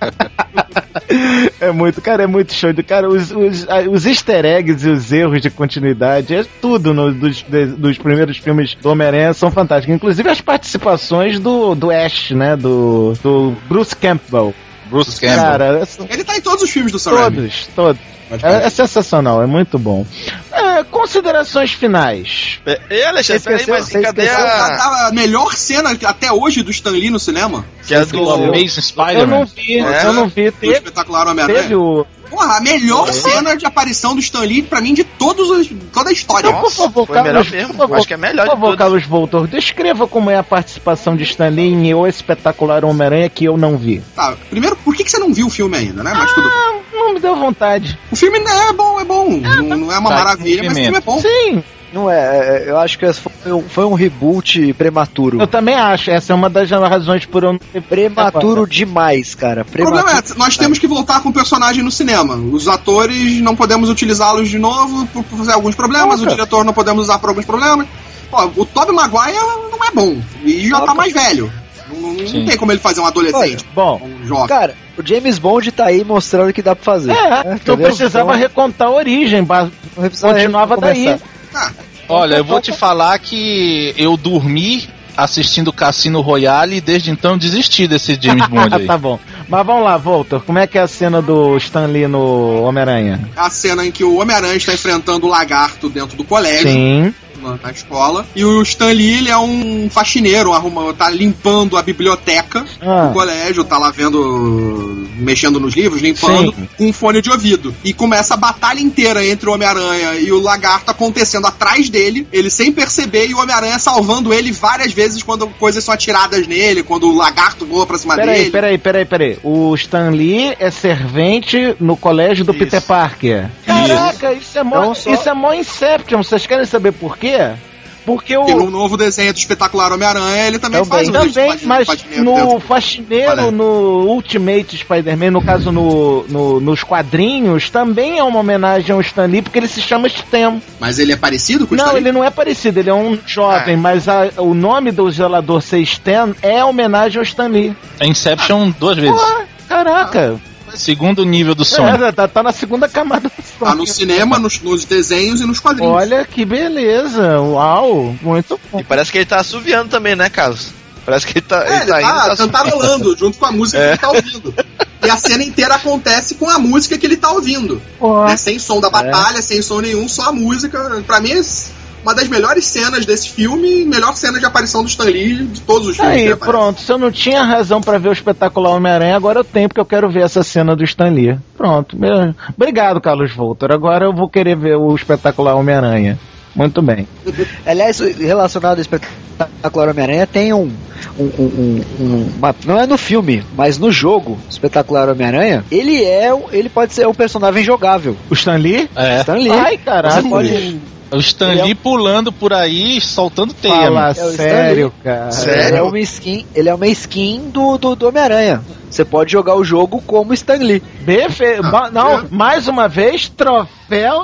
É muito, cara, é muito show de cara. Os, os, os easter eggs e os erros de continuidade, é tudo no, dos, de, dos primeiros filmes do Homem-Aranha são fantásticos. Inclusive as participações do, do Ash, né? Do, do Bruce Campbell. Bruce Campbell. Cara, ele tá em todos os filmes do Sam Raimi. Todos, todos. É, é sensacional, é muito bom. É, considerações finais. É, é Alexandre, peraí, mas cadê a... a melhor cena até hoje do Stan Lee no cinema? Que é do Amazing Spider-Man. Eu não vi, é, eu não vi. Teve, espetacular Homem-Aranha. Teve o... Porra, a melhor é. cena de aparição do Stan Lee, pra mim, de todos os, toda a história. Então, por favor, foi Carlos, melhor mesmo. Por favor, acho que é melhor por favor, de Carlos Voltor, descreva como é a participação de StanLee em O Espetacular Homem-Aranha que eu não vi. Tá, primeiro, por que, que você não viu o filme ainda, né? Mas ah, tudo... não me deu vontade. O filme é bom, é bom. Ah, não, não é uma tá, maravilha, mas o filme é bom. Sim. Não é, eu acho que foi um, foi um reboot prematuro. Eu também acho, essa é uma das razões por eu não ter... Prematuro demais, cara. Prematuro. O problema é, nós temos que voltar com o personagem no cinema. Os atores não podemos utilizá-los de novo por, por fazer alguns problemas, Nossa. O diretor não podemos usar por alguns problemas. Pô, o Tobey Maguire não é bom, e já Nossa. tá mais velho. Não, não tem como ele fazer um adolescente. Olha, bom, um jovem. Cara, o James Bond tá aí mostrando que dá pra fazer. É, tu então precisava então, recontar a origem, continuava daí. Ah, olha, eu vou te falar que eu dormi assistindo Cassino Royale e desde então desisti desse James Bond aí. Tá bom. Mas vamos lá, Voltor, como é que é a cena do Stan Lee no Homem-Aranha? A cena em que o Homem-Aranha está enfrentando o lagarto dentro do colégio. Sim. Na, na escola. E o Stan Lee, ele é um faxineiro, arruma, tá limpando a biblioteca ah. do colégio, tá lá vendo, mexendo nos livros, limpando, Sim. com um fone de ouvido. E começa a batalha inteira entre o Homem-Aranha e o lagarto acontecendo atrás dele, ele sem perceber, e o Homem-Aranha salvando ele várias vezes quando coisas são atiradas nele, quando o lagarto voa pra cima peraí, dele. Peraí, peraí, peraí. O Stan Lee é servente no colégio do isso. Peter Parker. Caraca, isso, isso é mó, só... isso é mó Inception. Vocês querem saber por quê? Porque o... Porque no novo desenho do Espetacular Homem-Aranha, ele também, também faz o Também, mas no faxineiro, no Ultimate Spider-Man, no caso no, no, nos quadrinhos, também é uma homenagem ao Stan Lee, porque ele se chama Stan. Mas ele é parecido com o Não, Stan Lee? Ele não é parecido, ele é um jovem, ah. mas a, o nome do zelador ser Stan é homenagem ao Stan Lee. É Inception ah. duas vezes. Pô, caraca. Ah. Segundo nível do som. É, tá, tá na segunda camada do som. Tá no cinema, nos, nos desenhos e nos quadrinhos. Olha que beleza. Uau, muito bom. E parece que ele tá assoviando também, né, Carlos? Parece que ele tá, é, ele tá, ele tá, tá cantarolando junto com a música é. que ele tá ouvindo. E a cena inteira acontece com a música que ele tá ouvindo. Né? Sem som da batalha, é. sem som nenhum, só a música. Pra mim, uma das melhores cenas desse filme, melhor cena de aparição do Stan Lee de todos os filmes. Aí, pronto. Se eu não tinha razão pra ver o Espetacular Homem-Aranha, agora eu tenho, porque eu quero ver essa cena do Stan Lee. Pronto. Meu... Obrigado, Carlos Voltor. Agora eu vou querer ver o Espetacular Homem-Aranha. Muito bem. Aliás, relacionado ao Espetacular Homem-Aranha, tem um... Um, um, um, uma, não é no filme, mas no jogo Espetacular Homem-Aranha, ele é ele pode ser um personagem jogável. O Stan Lee? É. Stan Lee. Ai, caralho. Você pode... O Stan Lee é um... pulando por aí, soltando teia. Fala sério, cara. Sério? Ele é uma skin, ele é uma skin do, do, do Homem-Aranha. Você pode jogar o jogo como Stan Lee. Befe... Ah, não, é. mais uma vez, troféu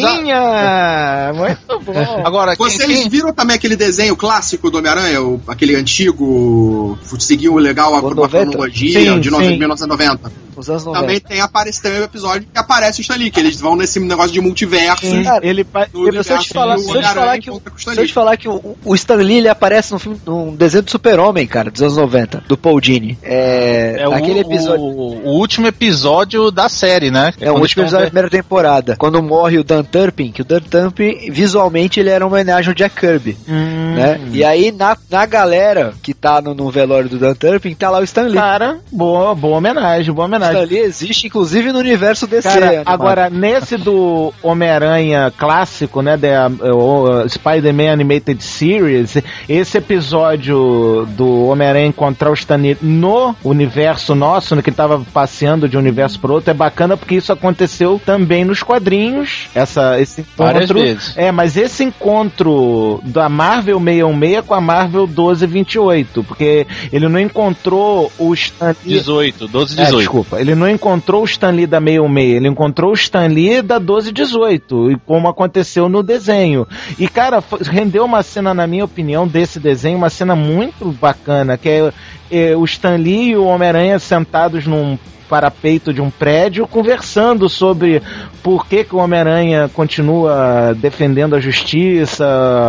joinha. Muito bom. Agora, vocês quem, quem... viram também aquele desenho clássico do Homem-Aranha? O, aquele antigo, seguiu legal a, a cronologia sim, de sim. mil novecentos e noventa. Os anos noventa. Também tem aparece também o episódio que aparece o Stan Lee, que eles vão nesse negócio de multiverso. Sim, ele se eu te falar, se eu te falar que, o, se eu te falar que o, o Stan Lee ele aparece no filme, num desenho do Super-Homem, cara, dos anos noventa, do Paul Dini. É, é aquele episódio. O, o último episódio da série, né? É o último episódio da primeira temporada. Quando morre o Dan Turpin, que o Dan Turpin, visualmente, ele era uma homenagem ao Jack Kirby. Hum. Né? E aí, na, na galera que tá no, no velório do Dan Turpin, tá lá o Stan Lee. Cara, boa, boa homenagem, boa homenagem. O Stan Lee existe, inclusive, no universo D C. Cara, agora, nesse do Homem-Aranha clássico, né, da uh, Spider-Man Animated Series, esse episódio do Homem-Aranha encontrar o Stan Lee no universo nosso, no que ele tava passeando de um universo pro outro, é bacana porque isso aconteceu também nos quadrinhos, essa, esse encontro. Várias vezes. É, mas esse encontro da Marvel seiscentos e dezesseis com a Marvel doze vinte e oito, porque ele não encontrou o Stan Lee... dezoito, doze dezoito. É, desculpa, ele não encontrou o Stan Lee da seiscentos e dezesseis, ele encontrou o Stan Lee da doze dezoito, e como aconteceu no desenho. E, cara, rendeu uma cena, na minha opinião, desse desenho, uma cena muito bacana, que é, é o Stan Lee e o Homem-Aranha sentados num parapeito de um prédio, conversando sobre por que, que o Homem-Aranha continua defendendo a justiça,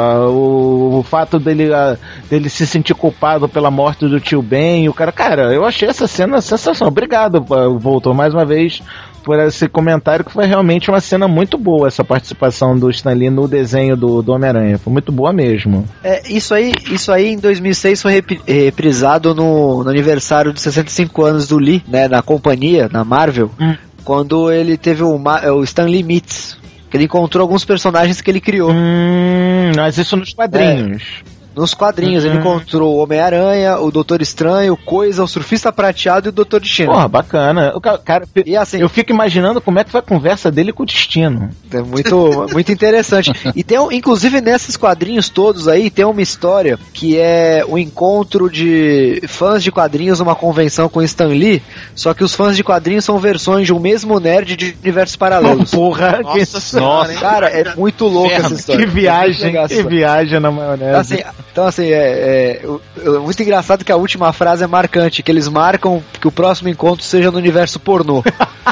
o, o fato dele, a, dele se sentir culpado pela morte do tio Ben, e o cara, cara, eu achei essa cena sensacional. Obrigado, Voltor, mais uma vez por esse comentário, que foi realmente uma cena muito boa, essa participação do Stan Lee no desenho do, do Homem-Aranha, foi muito boa mesmo. É, isso aí, isso aí em dois mil e seis foi rep- reprisado no, no aniversário de sessenta e cinco anos do Lee, né, na companhia, na Marvel, hum. quando ele teve o, o Stan Lee Meets, que ele encontrou alguns personagens que ele criou. Hum, mas isso nos quadrinhos. É. Nos quadrinhos, uhum. ele encontrou o Homem-Aranha, o Doutor Estranho, o Coisa, o Surfista Prateado e o Doutor Destino. Porra, bacana. O cara, e assim, eu fico imaginando como é que foi a conversa dele com o Destino. É muito, muito interessante. E tem, inclusive, nesses quadrinhos todos aí, tem uma história que é o encontro de fãs de quadrinhos numa convenção com Stan Lee, só que os fãs de quadrinhos são versões de um mesmo nerd de universos paralelos. Porra, nossa, que... nossa, cara, é muito louco essa história. Que viagem, é que viagem na maionese. Assim, Então, assim, é, é, é muito engraçado que a última frase é marcante, que eles marcam que o próximo encontro seja no universo pornô.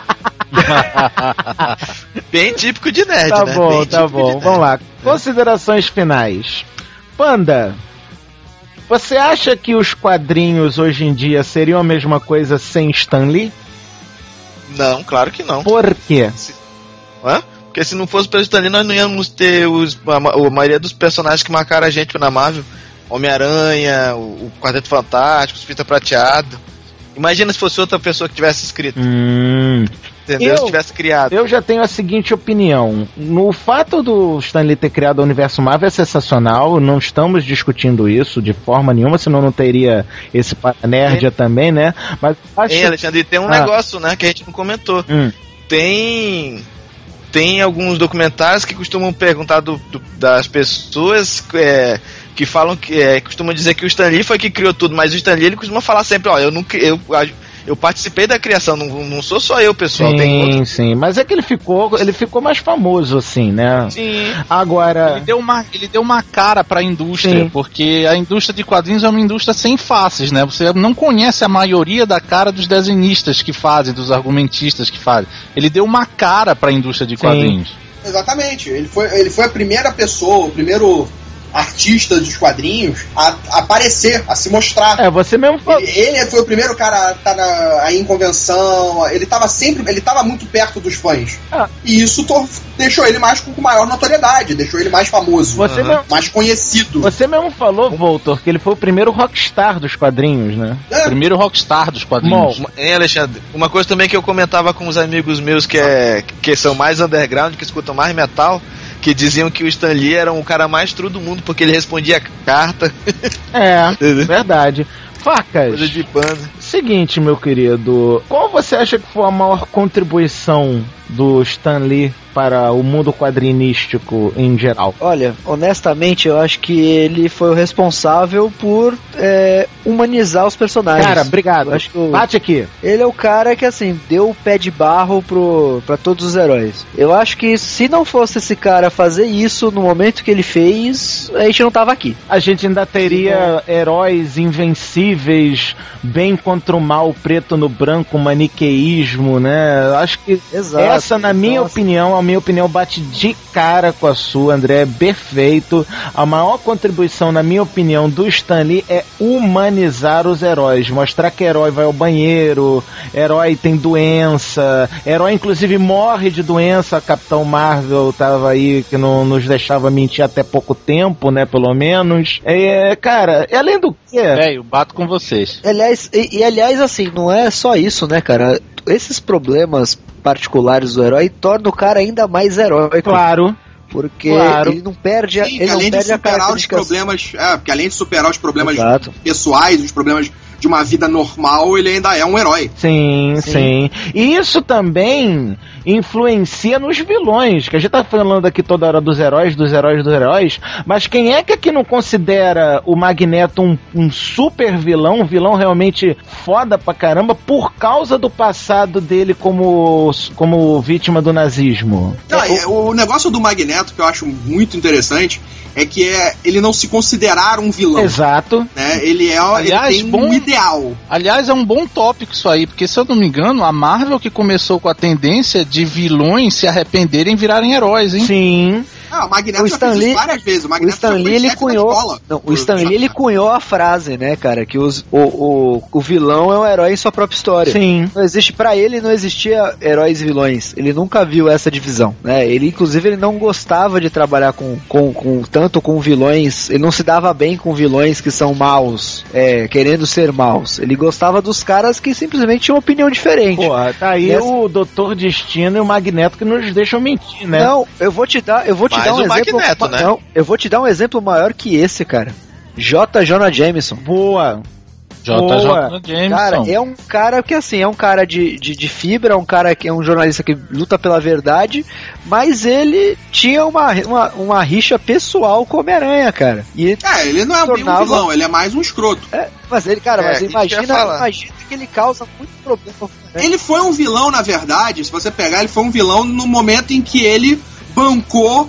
Bem típico de nerd, tá né? Bom, Bem tá bom, vamos lá. Considerações finais. Panda. Você acha que os quadrinhos hoje em dia seriam a mesma coisa sem Stan Lee? Não, claro que não. Por quê? Se... Hã? Porque se não fosse pelo Stan Lee, nós não íamos ter os, a, a maioria dos personagens que marcaram a gente na Marvel. Homem-Aranha, o, o Quarteto Fantástico, o Fita Prateado. Imagina se fosse outra pessoa que tivesse escrito. Hum... Entendeu? Eu, se tivesse criado. Eu já tenho a seguinte opinião. No fato do Stan Lee ter criado o universo Marvel é sensacional. Não estamos discutindo isso de forma nenhuma, senão não teria esse Paranerdia é. também, né? Mas acho... Hein, Alexandre, tem um ah. negócio, né, que a gente não comentou. Hum. Tem... Tem alguns documentários que costumam perguntar do, do, das pessoas é, que falam que é, costumam dizer que o Stan Lee foi que criou tudo, mas o Stan Lee ele costuma falar sempre, ó, eu não eu, eu participei da criação, não, não sou só eu, pessoal. Sim, tem outro... sim, mas é que ele ficou, ele ficou mais famoso, assim, né? Sim. Agora... Ele deu uma, ele deu uma cara pra indústria, sim. porque a indústria de quadrinhos é uma indústria sem faces, né? Você não conhece a maioria da cara dos desenhistas que fazem, dos argumentistas que fazem. Ele deu uma cara pra indústria de quadrinhos. Sim. Exatamente. Ele foi, ele foi a primeira pessoa, o primeiro... artista dos quadrinhos a, a aparecer, a se mostrar. É, você mesmo falou. Ele, ele foi o primeiro cara a estar tá aí em convenção, ele tava sempre, ele tava muito perto dos fãs. Ah. E isso to, deixou ele mais com maior notoriedade, deixou ele mais famoso, você uhum. mesmo, mais conhecido. Você mesmo falou, Voltor, que ele foi o primeiro rockstar dos quadrinhos, né? É. Primeiro rockstar dos quadrinhos. Bom, hein, Alexandre? Uma coisa também que eu comentava com os amigos meus que, é, que são mais underground, que escutam mais metal, que diziam que o Stan Lee era o cara mais true do mundo porque ele respondia carta. É, verdade. Facas. Coisa de pano. Seguinte, meu querido, qual você acha que foi a maior contribuição do Stan Lee para o mundo quadrinístico em geral? Olha, honestamente, eu acho que ele foi o responsável por é, humanizar os personagens. Cara, obrigado. Eu acho que o, Bate aqui. Ele é o cara que, assim, deu o pé de barro pro, pra todos os heróis. Eu acho que se não fosse esse cara fazer isso no momento que ele fez, a gente não tava aqui. A gente ainda teria Sim, heróis invencíveis, bem contra o mal, preto no branco, maniqueísmo, né? Acho que Exato, essa, na minha nossa. opinião, a minha opinião bate de cara com a sua, André, é perfeito. A maior contribuição, na minha opinião, do Stan Lee é humanizar os heróis, mostrar que herói vai ao banheiro, herói tem doença, herói inclusive morre de doença. A Capitão Marvel tava aí, que não nos deixava mentir até pouco tempo, né, pelo menos. É, cara, além do que... É, eu bato com vocês. Aliás, e, e aliás, assim, não é só isso, né, cara? Esses problemas particulares do herói tornam o cara ainda mais heróico. Claro. Porque claro. ele não perde, Sim, ele não além perde de superar a os problemas, é, porque além de superar os problemas Exato. pessoais, os problemas de uma vida normal, ele ainda é um herói. Sim, sim, sim. E isso também influencia nos vilões, que a gente tá falando aqui toda hora dos heróis, dos heróis, dos heróis, mas quem é que aqui não considera o Magneto um, um super vilão, um vilão realmente foda pra caramba, por causa do passado dele como, como vítima do nazismo? Não, é, o... o negócio do Magneto, que eu acho muito interessante, é que é ele não se considerar um vilão. Exato. Né? Ele é Aliás, ele tem bom, um ideal. Aliás, é um bom tópico isso aí, porque se eu não me engano, a Marvel que começou com a tendência de vilões se arrependerem e virarem heróis, hein? Sim. Ah, o Magneto o já Stan fez Lee, várias vezes. O, o Stan Lee ele cunhou, não, o Stan Lee ele cunhou a frase, né, cara, que os, o, o, o vilão é um herói em sua própria história. Sim. Não existe, pra ele não existia heróis e vilões. Ele nunca viu essa divisão, né? Ele inclusive ele não gostava de trabalhar com, com, com tanto com vilões. Ele não se dava bem com vilões que são maus, é, querendo ser maus. Ele gostava dos caras que simplesmente tinham uma opinião diferente. Pô, tá aí Nessa... o doutor Destino e o Magneto que nos deixam mentir, né? Não, eu vou te dar, eu vou te Mas dar um o exemplo. Magneto, né? Não, eu vou te dar um exemplo maior que esse, cara. J. Jonah Jameson. Boa. J. Jonah Jameson. Cara, é um cara que, assim, é um cara de, de, de fibra, é um cara que é um jornalista que luta pela verdade, mas ele tinha uma, uma, uma rixa pessoal com o Homem-Aranha, cara. E é, ele não é tornava... um vilão, ele é mais um escroto. É, mas ele, cara, é, mas imagina, imagina que ele causa muito problema. Né? Ele foi um vilão, na verdade, se você pegar, ele foi um vilão no momento em que ele bancou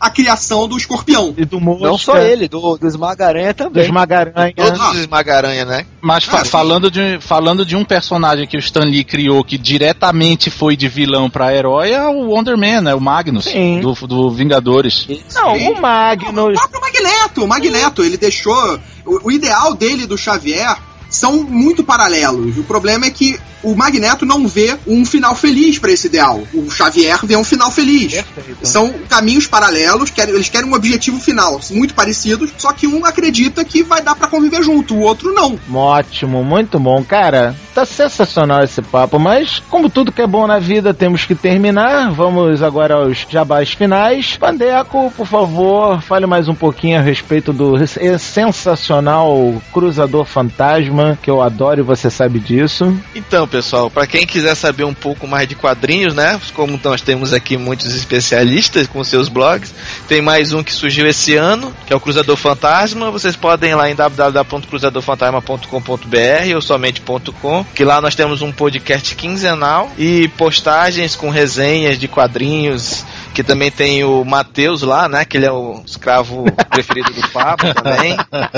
a criação do Escorpião. E do Mosca. Não só ele, do, do Esmaga-Aranha também. Do Esmaga-Aranha. Todos os Esmaga-Aranha, né? Mas fa- falando, de, falando de um personagem que o Stan Lee criou que diretamente foi de vilão pra herói, é o Wonder Man, né? O Magnus, do, do Vingadores. Não, o Magnus... O próprio Magneto, o Magneto, ele deixou... O, o ideal dele, do Xavier... são muito paralelos. O problema é que o Magneto não vê um final feliz para esse ideal. O Xavier vê um final feliz. Perfeito. São caminhos paralelos, querem, eles querem um objetivo final muito parecidos, só que um acredita que vai dar para conviver junto, o outro não. Ótimo, muito bom. Cara, tá sensacional esse papo, mas como tudo que é bom na vida, temos que terminar. Vamos agora aos jabás finais. Pandeco, por favor, fale mais um pouquinho a respeito do sensacional Cruzador Fantasma, que eu adoro e você sabe disso. Então, pessoal, para quem quiser saber um pouco mais de quadrinhos, né? Como nós temos aqui muitos especialistas com seus blogs, tem mais um que surgiu esse ano, que é o Cruzador Fantasma. Vocês podem ir lá em w w w ponto cruzador fantasma ponto com ponto b r ou somente ponto com, que lá nós temos um podcast quinzenal e postagens com resenhas de quadrinhos, que também tem o Matheus lá, né? Que ele é o escravo preferido do Pablo também.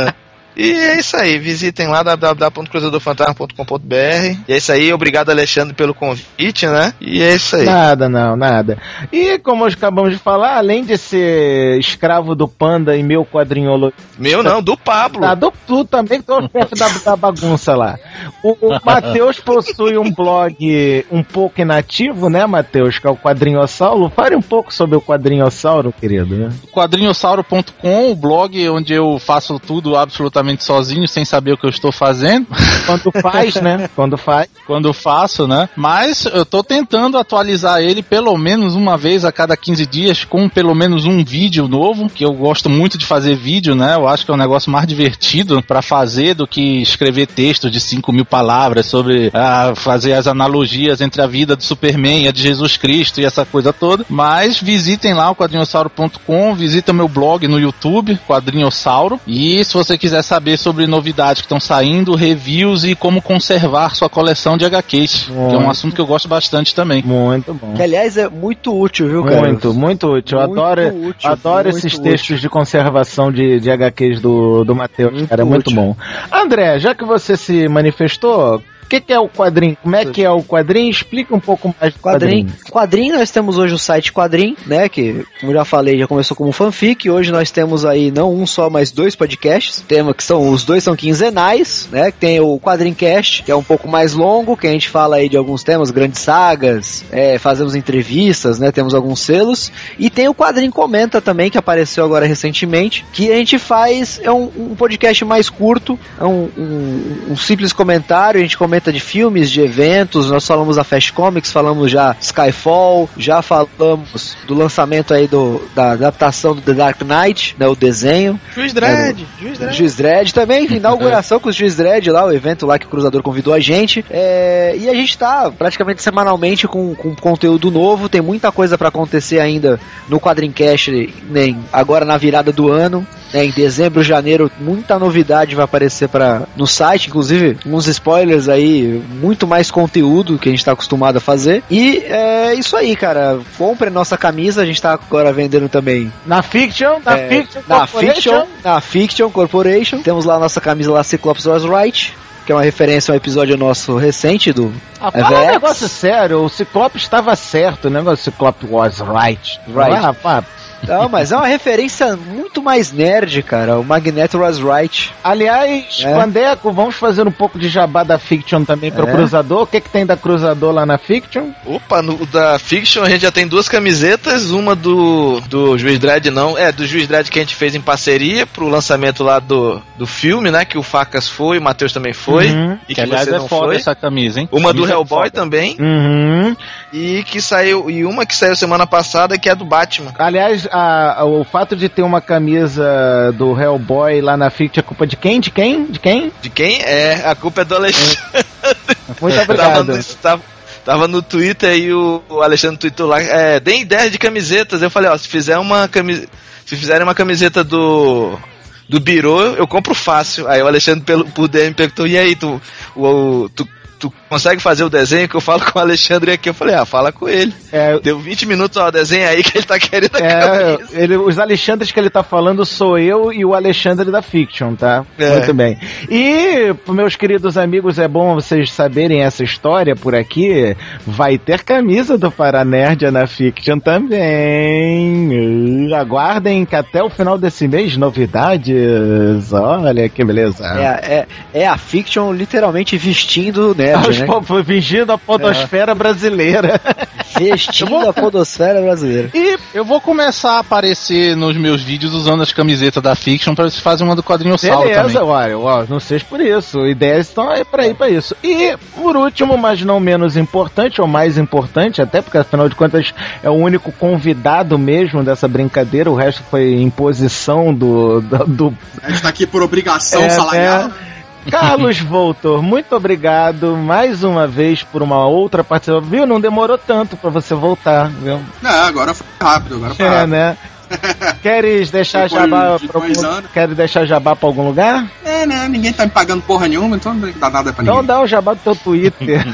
E é isso aí, visitem lá w w w ponto cruzador fantasma ponto com ponto b r. E é isso aí, obrigado Alexandre pelo convite, né? E é isso aí. Nada, não, nada. E como acabamos de falar, além de ser escravo do Panda e meu quadrinholo... Meu não, do Pablo. Tá, do tu também, que tô perto da, da bagunça lá. O, o Matheus possui um blog um pouco inativo, né, Matheus? Que é o Quadrinhossauro. Fale um pouco sobre o Quadrinhossauro, querido. Né? quadrinhossauro ponto com, o blog onde eu faço tudo absolutamente sozinho, sem saber o que eu estou fazendo. Quando faz, né? Quando faz. Quando faço, né? Mas eu tô tentando atualizar ele pelo menos uma vez a cada quinze dias, com pelo menos um vídeo novo, que eu gosto muito de fazer vídeo, né? Eu acho que é um negócio mais divertido pra fazer do que escrever textos de cinco mil palavras sobre ah, fazer as analogias entre a vida do Superman e a de Jesus Cristo e essa coisa toda. Mas visitem lá o quadrinhossauro ponto com, visitem meu blog no YouTube, Quadrinhossauro, e se você quiser saber sobre novidades que estão saindo, reviews e como conservar sua coleção de agá quês, muito, que é um assunto que eu gosto bastante também. Muito bom. Que, aliás, é muito útil, viu, cara? Muito, muito útil. Eu muito adoro, útil, adoro esses útil. textos de conservação de, de agá quês do, do Matheus, cara. É muito bom. André, já que você se manifestou, o que, que é o quadrinho? Como é que é o quadrinho? Explica um pouco mais do quadrinho. Quadrinho, quadrinho nós temos hoje o site Quadrinho, né, que, como já falei, já começou como fanfic. Hoje nós temos aí não um só, mas dois podcasts. Tema que são, os dois são quinzenais, né, que tem o Quadrincast, que é um pouco mais longo, que a gente fala aí de alguns temas, grandes sagas, é, fazemos entrevistas, né, temos alguns selos. E tem o Quadrinho Comenta também, que apareceu agora recentemente, que a gente faz, é um, um podcast mais curto, é um, um, um simples comentário, a gente comenta de filmes, de eventos. Nós falamos da Fast Comics, falamos já Skyfall, já falamos do lançamento aí do, da adaptação do The Dark Knight, né, o desenho. Juiz Dredd, é, Juiz Dredd. Juiz Dredd também, inauguração com o Juiz Dredd lá, o evento lá que o Cruzador convidou a gente. É, e a gente tá praticamente semanalmente com, com conteúdo novo, tem muita coisa pra acontecer ainda no Quadrincast, né, agora na virada do ano. É, em dezembro, janeiro, muita novidade vai aparecer pra, no site, inclusive uns spoilers aí, muito mais conteúdo que a gente tá acostumado a fazer. E é isso aí, cara. Compre nossa camisa, a gente tá agora vendendo também na Fiction, na é, Fiction na Fiction, na Fiction Corporation. Temos lá a nossa camisa lá, Cyclops Was Right, que é uma referência a um episódio nosso recente do ah, fala um negócio sério, o Ciclope estava certo, o negócio Cyclops Was Right. Right. Ah, pá. Não, mas é uma referência muito mais nerd, cara. O Magneto was right. Aliás, é. Pandeco, vamos fazer um pouco de jabá da Fiction também pro é. Cruzador. O que que tem da Cruzador lá na Fiction? Opa, no da Fiction a gente já tem duas camisetas. Uma do, do Juiz Dredd, não. É, do Juiz Dredd que a gente fez em parceria pro lançamento lá do, do filme, né? Que o Facas foi, o Matheus também foi. Uhum. E que, que aliás você é não foda foi. Essa camisa, hein? Uma camisa do Hellboy é também. Uhum. E que saiu, e uma que saiu semana passada, que é do Batman. Aliás, a, a, o fato de ter uma camisa do Hellboy lá na Fiction é culpa de quem? De quem? De quem? De quem? É, a culpa é do Alexandre. Muito obrigado. Tava no, tava, tava no Twitter e o, o Alexandre tweetou lá, é, deem ideias de camisetas. Eu falei, ó, se fizer uma camiseta, se fizerem uma camiseta do do Biro, eu compro fácil. Aí o Alexandre pelo, por D M perguntou, e aí, tu, o, tu tu consegue fazer o desenho que eu falo com o Alexandre aqui. Eu falei, ah, fala com ele. É, deu vinte minutos, ó, desenho aí que ele tá querendo é, ele, os Alexandres que ele tá falando sou eu e o Alexandre da Fiction, tá? É. Muito bem. E, meus queridos amigos, é bom vocês saberem essa história por aqui. Vai ter camisa do Paranerd na Fiction também. Aguardem que até o final desse mês, novidades. Olha que beleza. É, é, é a Fiction literalmente vestindo o nerd, Os né? Po- vestindo a podosfera é. brasileira. Vestindo vou... a podosfera brasileira. E eu vou começar a aparecer nos meus vídeos usando as camisetas da Fiction pra vocês fazerem uma do quadrinho Sauro também. Beleza, olha, ó, não seja por isso. Ideias estão aí pra ir pra isso. E, por último, mas não menos importante, ou mais importante, até porque afinal de contas é o único convidado mesmo dessa brincadeira, o resto foi imposição do... do, do... A gente tá aqui por obrigação é, salarial. É... Carlos Voltor, muito obrigado mais uma vez por uma outra participação. Viu? Não demorou tanto pra você voltar, viu? Não, agora foi rápido, agora foi é, rápido. né? Queres deixar Depois jabá de pra dois algum... anos. Queres deixar jabá pra algum lugar? É, né? Ninguém tá me pagando porra nenhuma, então não dá nada pra então ninguém. Então dá um jabá do teu Twitter.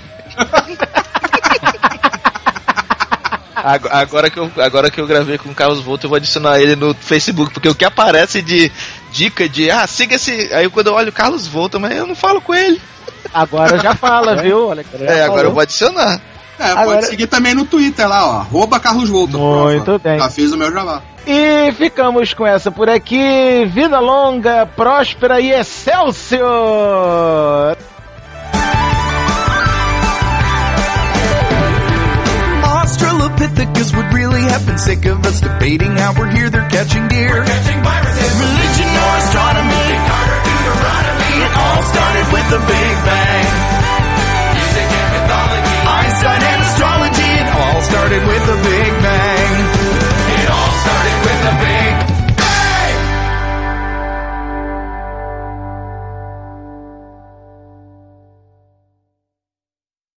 Agora que, eu, agora que eu gravei com o Carlos Volta, eu vou adicionar ele no Facebook, porque o que aparece de dica de, ah, siga esse... Aí quando eu olho o Carlos Volta, mas eu não falo com ele. Agora já fala, viu? Olha, já é, agora falou. Eu vou adicionar. É, agora... pode seguir também no Twitter lá, ó, arroba Carlos Volta. Muito prova. bem. Já fiz o meu jabá. E ficamos com essa por aqui. Vida longa, próspera e Excelsior! Australopithecus would really have been sick of us debating how we're here, they're catching deer. We're catching viruses.